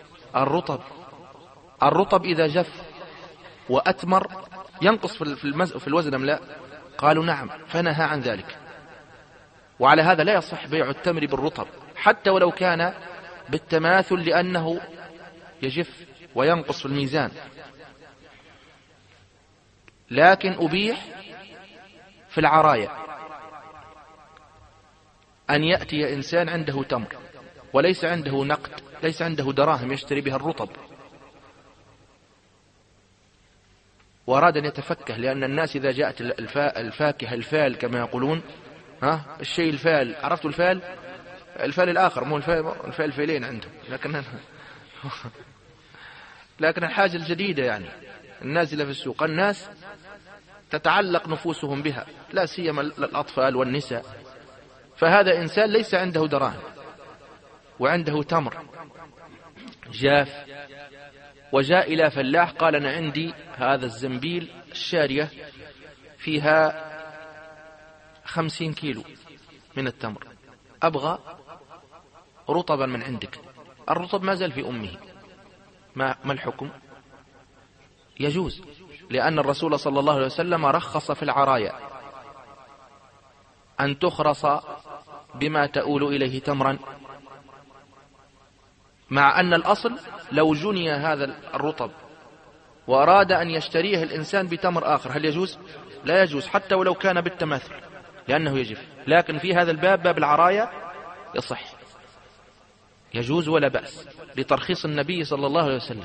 الرطب إذا جف وأتمر ينقص في الوزن أم لا؟ قالوا نعم، فنهى عن ذلك. وعلى هذا لا يصح بيع التمر بالرطب حتى ولو كان بالتماثل، لأنه يجف وينقص في الميزان. لكن أبيح في العرايا أن يأتي إنسان عنده تمر وليس عنده نقد، ليس عنده دراهم يشتري بها الرطب، وأراد أن يتفكه، لأن الناس إذا جاءت الفاكهة الفال كما يقولون، الشيء الفال، عرفتوا الفال الآخر، مو الفال فيلين عنده، لكن الحاجة الجديدة يعني النازلة في السوق، الناس تتعلق نفوسهم بها، لا سيما الأطفال والنساء. فهذا إنسان ليس عنده دراهم وعنده تمر جاف، وجاء إلى فلاح قال أنا عندي هذا الزنبيل الشارية فيها 50 كيلو من التمر، أبغى رطبا من عندك. الرطب ما زال في أمه، ما الحكم؟ يجوز، لأن الرسول صلى الله عليه وسلم رخص في العرايا أن تخرص بما تؤول إليه تمرا، مع أن الأصل لو جني هذا الرطب وأراد أن يشتريه الإنسان بتمر آخر هل يجوز؟ لا يجوز، حتى ولو كان بالتماثل، لأنه يجف. لكن في هذا الباب، باب العرايا، يصح، يجوز ولا بأس لترخيص النبي صلى الله عليه وسلم.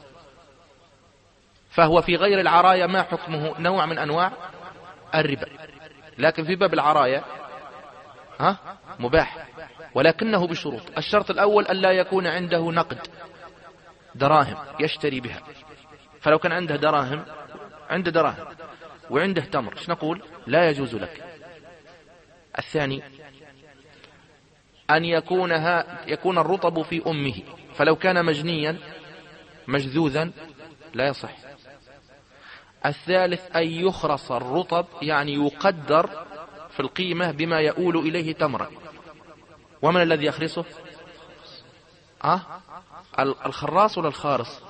فهو في غير العرايا ما حكمه؟ نوع من أنواع الربا. لكن في باب العرايا مباح، ولكنه بشروط. الشرط الأول ألا يكون عنده نقد، دراهم يشتري بها. فلو كان عنده دراهم وعنده تمر، ايش نقول؟ لا يجوز لك. الثاني أن يكون الرطب في أمه، فلو كان مجنيا مجذوذا لا يصح. الثالث أن يخرص الرطب، يعني يقدر في القيمة بما يؤول إليه تمرا. ومن الذي يخرصه؟ الخراص ولا الخارص؟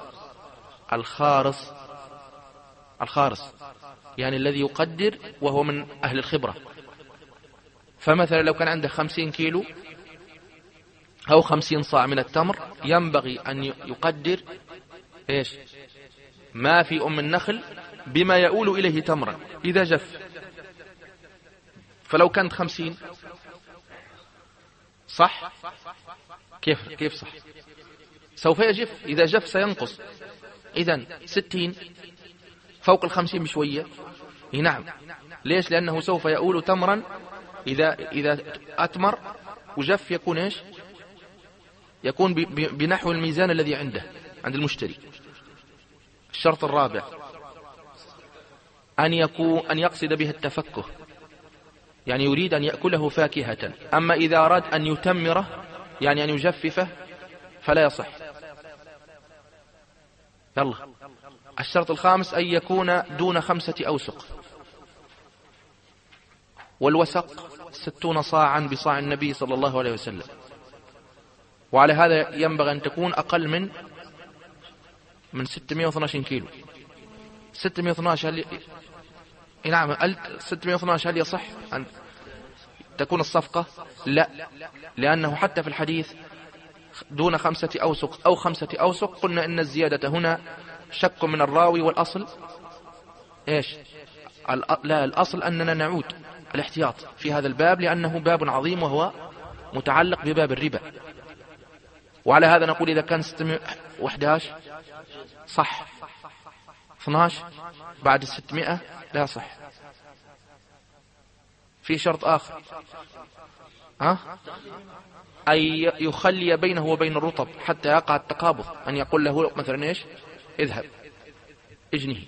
الخارص يعني الذي يقدر وهو من أهل الخبرة. فمثلا لو كان عنده 50 كيلو أو 50 صاع من التمر، ينبغي أن يقدر إيش؟ ما في أم النخل بما يؤول إليه تمرا إذا جف. فلو كانت 50 صح؟ كيف صح؟ سوف يجف، إذا جف سينقص. إذن 60 فوق 50 بشوية. نعم. ليش؟ لأنه سوف يؤول تمرا. إذا أتمر وجف يكون إيش؟ يكون بنحو الميزان الذي عنده عند المشتري. الشرط الرابع أن يقصد به التفكه، يعني يريد أن يأكله فاكهة. أما إذا أراد أن يتمره، يعني أن يجففه، فلا يصح. يلا. الشرط الخامس أن يكون دون 5 أوسق، والوسق 60 صاعا بصاع النبي صلى الله عليه وسلم. وعلى هذا ينبغي أن تكون أقل من 612 كيلو. 612 نعم. 612 هل يصح أن تكون الصفقة؟ لا، لأنه حتى في الحديث دون 5 أوسق أو 5 أوسق قلنا إن الزيادة هنا شك من الراوي، والأصل إيش؟ لا، الأصل أننا نعود الاحتياط في هذا الباب، لأنه باب عظيم وهو متعلق بباب الربا. وعلى هذا نقول إذا كان 611 صح، 12 بعد 600 لا صح. في شرط آخر أن يخلي بينه وبين الرطب حتى يقع التقابض، أن يقول له مثلا إيش؟ اذهب اجنه.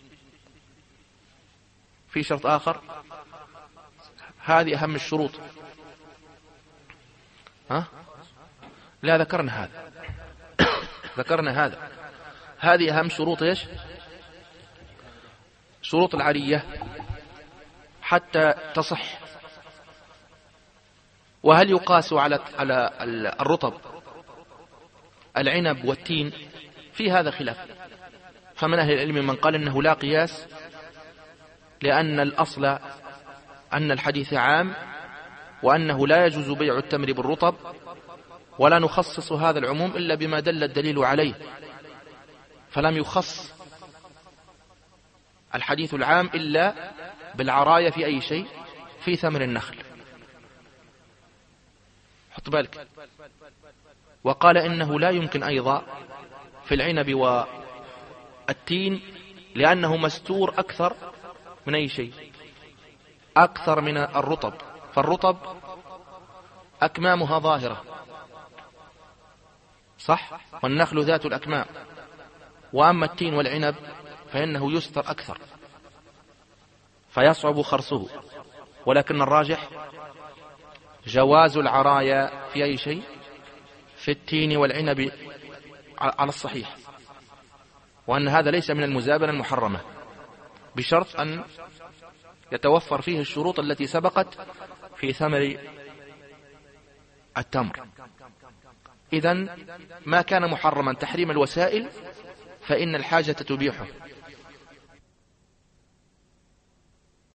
في شرط آخر، هذه أهم الشروط. لا، ذكرنا هذا. هذه أهم شروط إيش؟ شروط العرية حتى تصح. وهل يقاس على الرطب العنب والتين؟ في هذا خلاف. فمن أهل العلم من قال إنه لا قياس، لأن الأصل أن الحديث عام، وأنه لا يجوز بيع التمر بالرطب، ولا نخصص هذا العموم إلا بما دل الدليل عليه. فلم يخص الحديث العام إلا بالعراية في أي شيء؟ في ثمر النخل. حط بالك. وقال إنه لا يمكن أيضا في العنب والتين، لأنه مستور أكثر من أي شيء، أكثر من الرطب. فالرطب أكمامها ظاهرة صح، والنخل ذات الأكمام. وأما التين والعنب فإنه يستر أكثر فيصعب خرصه. ولكن الراجح جواز العرايا في أي شيء؟ في التين والعنب على الصحيح، وأن هذا ليس من المزابنة المحرمة، بشرط أن يتوفر فيه الشروط التي سبقت في ثمر التمر. إذن ما كان محرما تحريم الوسائل فإن الحاجة تبيحه.